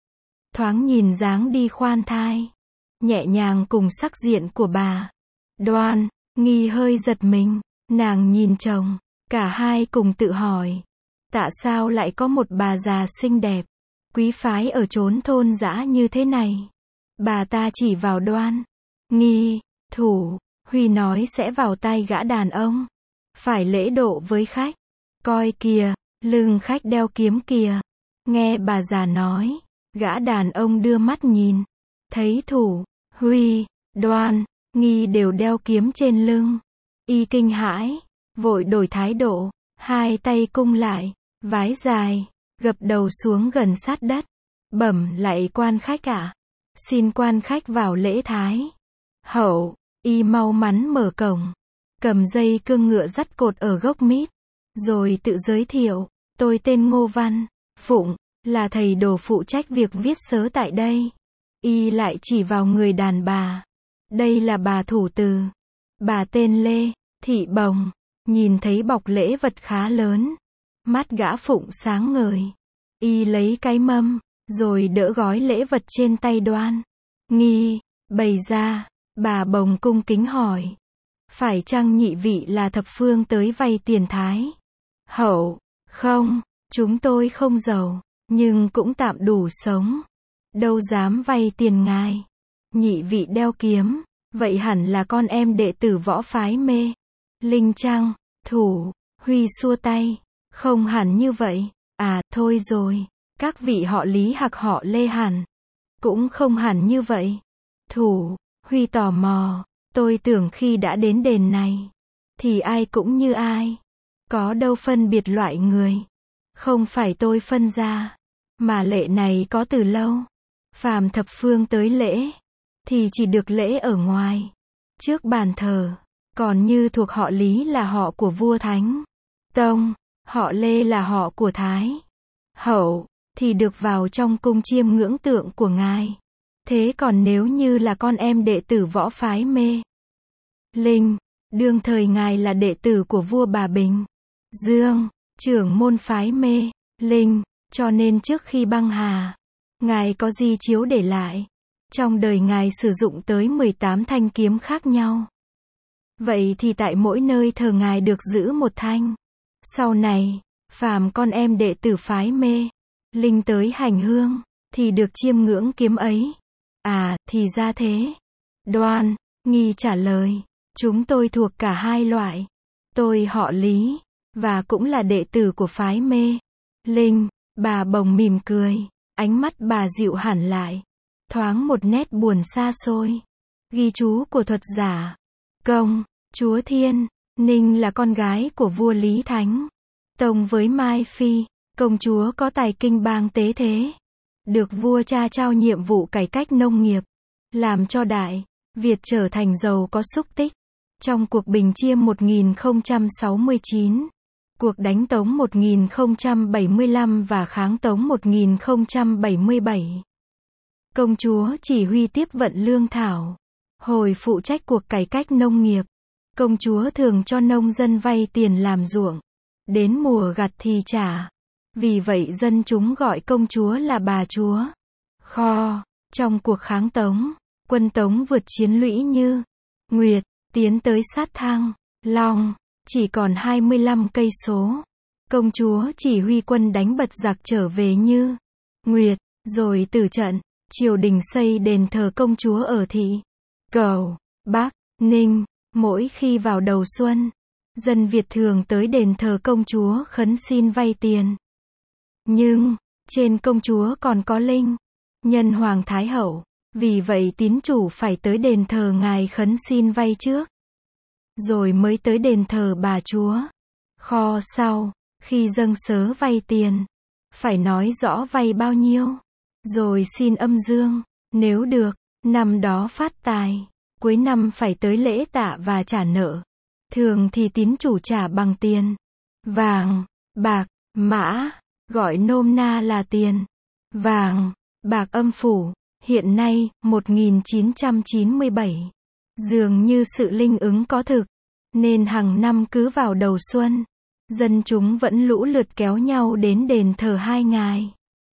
Thoáng nhìn dáng đi khoan thai, nhẹ nhàng cùng sắc diện của bà Đoan, Nghi hơi giật mình. Nàng nhìn chồng, cả hai cùng tự hỏi. Tại sao lại có một bà già xinh đẹp, quý phái ở chốn thôn dã như thế này? Bà ta chỉ vào Đoan, Nghi, Thủ, Huy nói sẽ vào tay gã đàn ông. Phải lễ độ với khách. Coi kìa, lưng khách đeo kiếm kìa. Nghe bà già nói, gã đàn ông đưa mắt nhìn. Thấy Thủ, Huy, Đoan, Nghi đều đeo kiếm trên lưng. Y kinh hãi, vội đổi thái độ. Hai tay cung lại, vái dài, gập đầu xuống gần sát đất. Bẩm lại quan khách ạ. Xin quan khách vào lễ thái hậu. Y mau mắn mở cổng, cầm dây cương ngựa dắt cột ở gốc mít, rồi tự giới thiệu. Tôi tên Ngô Văn Phụng, là thầy đồ phụ trách việc viết sớ tại đây. Y lại chỉ vào người đàn bà. Đây là bà thủ từ. Bà tên Lê Thị Bồng. Nhìn thấy bọc lễ vật khá lớn, mắt gã Phụng sáng ngời. Y lấy cái mâm, rồi đỡ gói lễ vật trên tay Đoan, Nghi, bày ra. Bà Bồng cung kính hỏi. Phải chăng nhị vị là thập phương tới vay tiền thái hậu? Không, chúng tôi không giàu, nhưng cũng tạm đủ sống. Đâu dám vay tiền ngài. Nhị vị đeo kiếm, vậy hẳn là con em đệ tử võ phái Mê Linh chăng? Thủ, Huy xua tay. Không hẳn như vậy. À, thôi rồi. Các vị họ Lý hoặc họ Lê hẳn cũng không hẳn như vậy. Thủ, Huy tò mò. Tôi tưởng khi đã đến đền này, thì ai cũng như ai. Có đâu phân biệt loại người. Không phải tôi phân ra, mà lễ này có từ lâu. Phàm thập phương tới lễ, thì chỉ được lễ ở ngoài, trước bàn thờ. Còn như thuộc họ Lý là họ của vua Thánh Tông, họ Lê là họ của Thái Hậu, thì được vào trong cung chiêm ngưỡng tượng của ngài. Thế còn nếu như là con em đệ tử võ phái Mê Linh, đương thời ngài là đệ tử của vua Bà Bình Dương, trưởng môn phái Mê Linh, cho nên trước khi băng hà, ngài có di chiếu để lại. Trong đời ngài sử dụng tới mười tám thanh kiếm khác nhau. Vậy thì tại mỗi nơi thờ ngài được giữ một thanh. Sau này, phàm con em đệ tử phái Mê Linh tới hành hương, thì được chiêm ngưỡng kiếm ấy. À, thì ra thế. Đoan Nghi trả lời, chúng tôi thuộc cả hai loại. Tôi họ Lý, và cũng là đệ tử của phái Mê Linh. Bà bồng mỉm cười, ánh mắt bà dịu hẳn lại, thoáng một nét buồn xa xôi. Ghi chú của thuật giả Công chúa Thiên Ninh là con gái của vua Lý Thánh Tông với Mai Phi, công chúa có tài kinh bang tế thế, được vua cha trao nhiệm vụ cải cách nông nghiệp, làm cho Đại Việt trở thành giàu có xúc tích. Trong cuộc Bình Chiêm một nghìn không trăm sáu mươi chín, cuộc đánh Tống một nghìn không trăm bảy mươi lăm và kháng Tống một nghìn không trăm bảy mươi bảy, công chúa chỉ huy tiếp vận lương thảo. Hồi phụ trách cuộc cải cách nông nghiệp, công chúa thường cho nông dân vay tiền làm ruộng, đến mùa gặt thì trả. Vì vậy dân chúng gọi công chúa là bà chúa. Kho, trong cuộc kháng Tống, quân Tống vượt chiến lũy Như Nguyệt, tiến tới sát Thăng Long, chỉ còn hai mươi lăm cây số. Công chúa chỉ huy quân đánh bật giặc trở về Như Nguyệt, rồi tử trận. Triều đình xây đền thờ công chúa ở thị Cầu, Bắc Ninh. Mỗi khi vào đầu xuân, dân Việt thường tới đền thờ công chúa khấn xin vay tiền. Nhưng, trên công chúa còn có linh nhân Hoàng Thái Hậu, vì vậy tín chủ phải tới đền thờ ngài khấn xin vay trước, rồi mới tới đền thờ bà chúa. Kho sau, khi dâng sớ vay tiền, phải nói rõ vay bao nhiêu, rồi xin âm dương, nếu được, năm đó phát tài, cuối năm phải tới lễ tạ và trả nợ. Thường thì tín chủ trả bằng tiền, vàng, bạc, mã, gọi nôm na là tiền, vàng, bạc âm phủ. Hiện nay, một nghìn chín trăm chín mươi bảy, dường như sự linh ứng có thực, nên hàng năm cứ vào đầu xuân, dân chúng vẫn lũ lượt kéo nhau đến đền thờ hai ngài.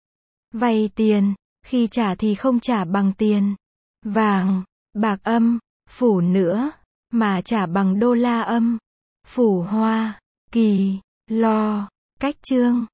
Vay tiền, khi trả thì không trả bằng tiền, vàng, bạc âm, phủ nữa, mà trả bằng đô la âm, phủ hoa, kỳ, lo, cách trương.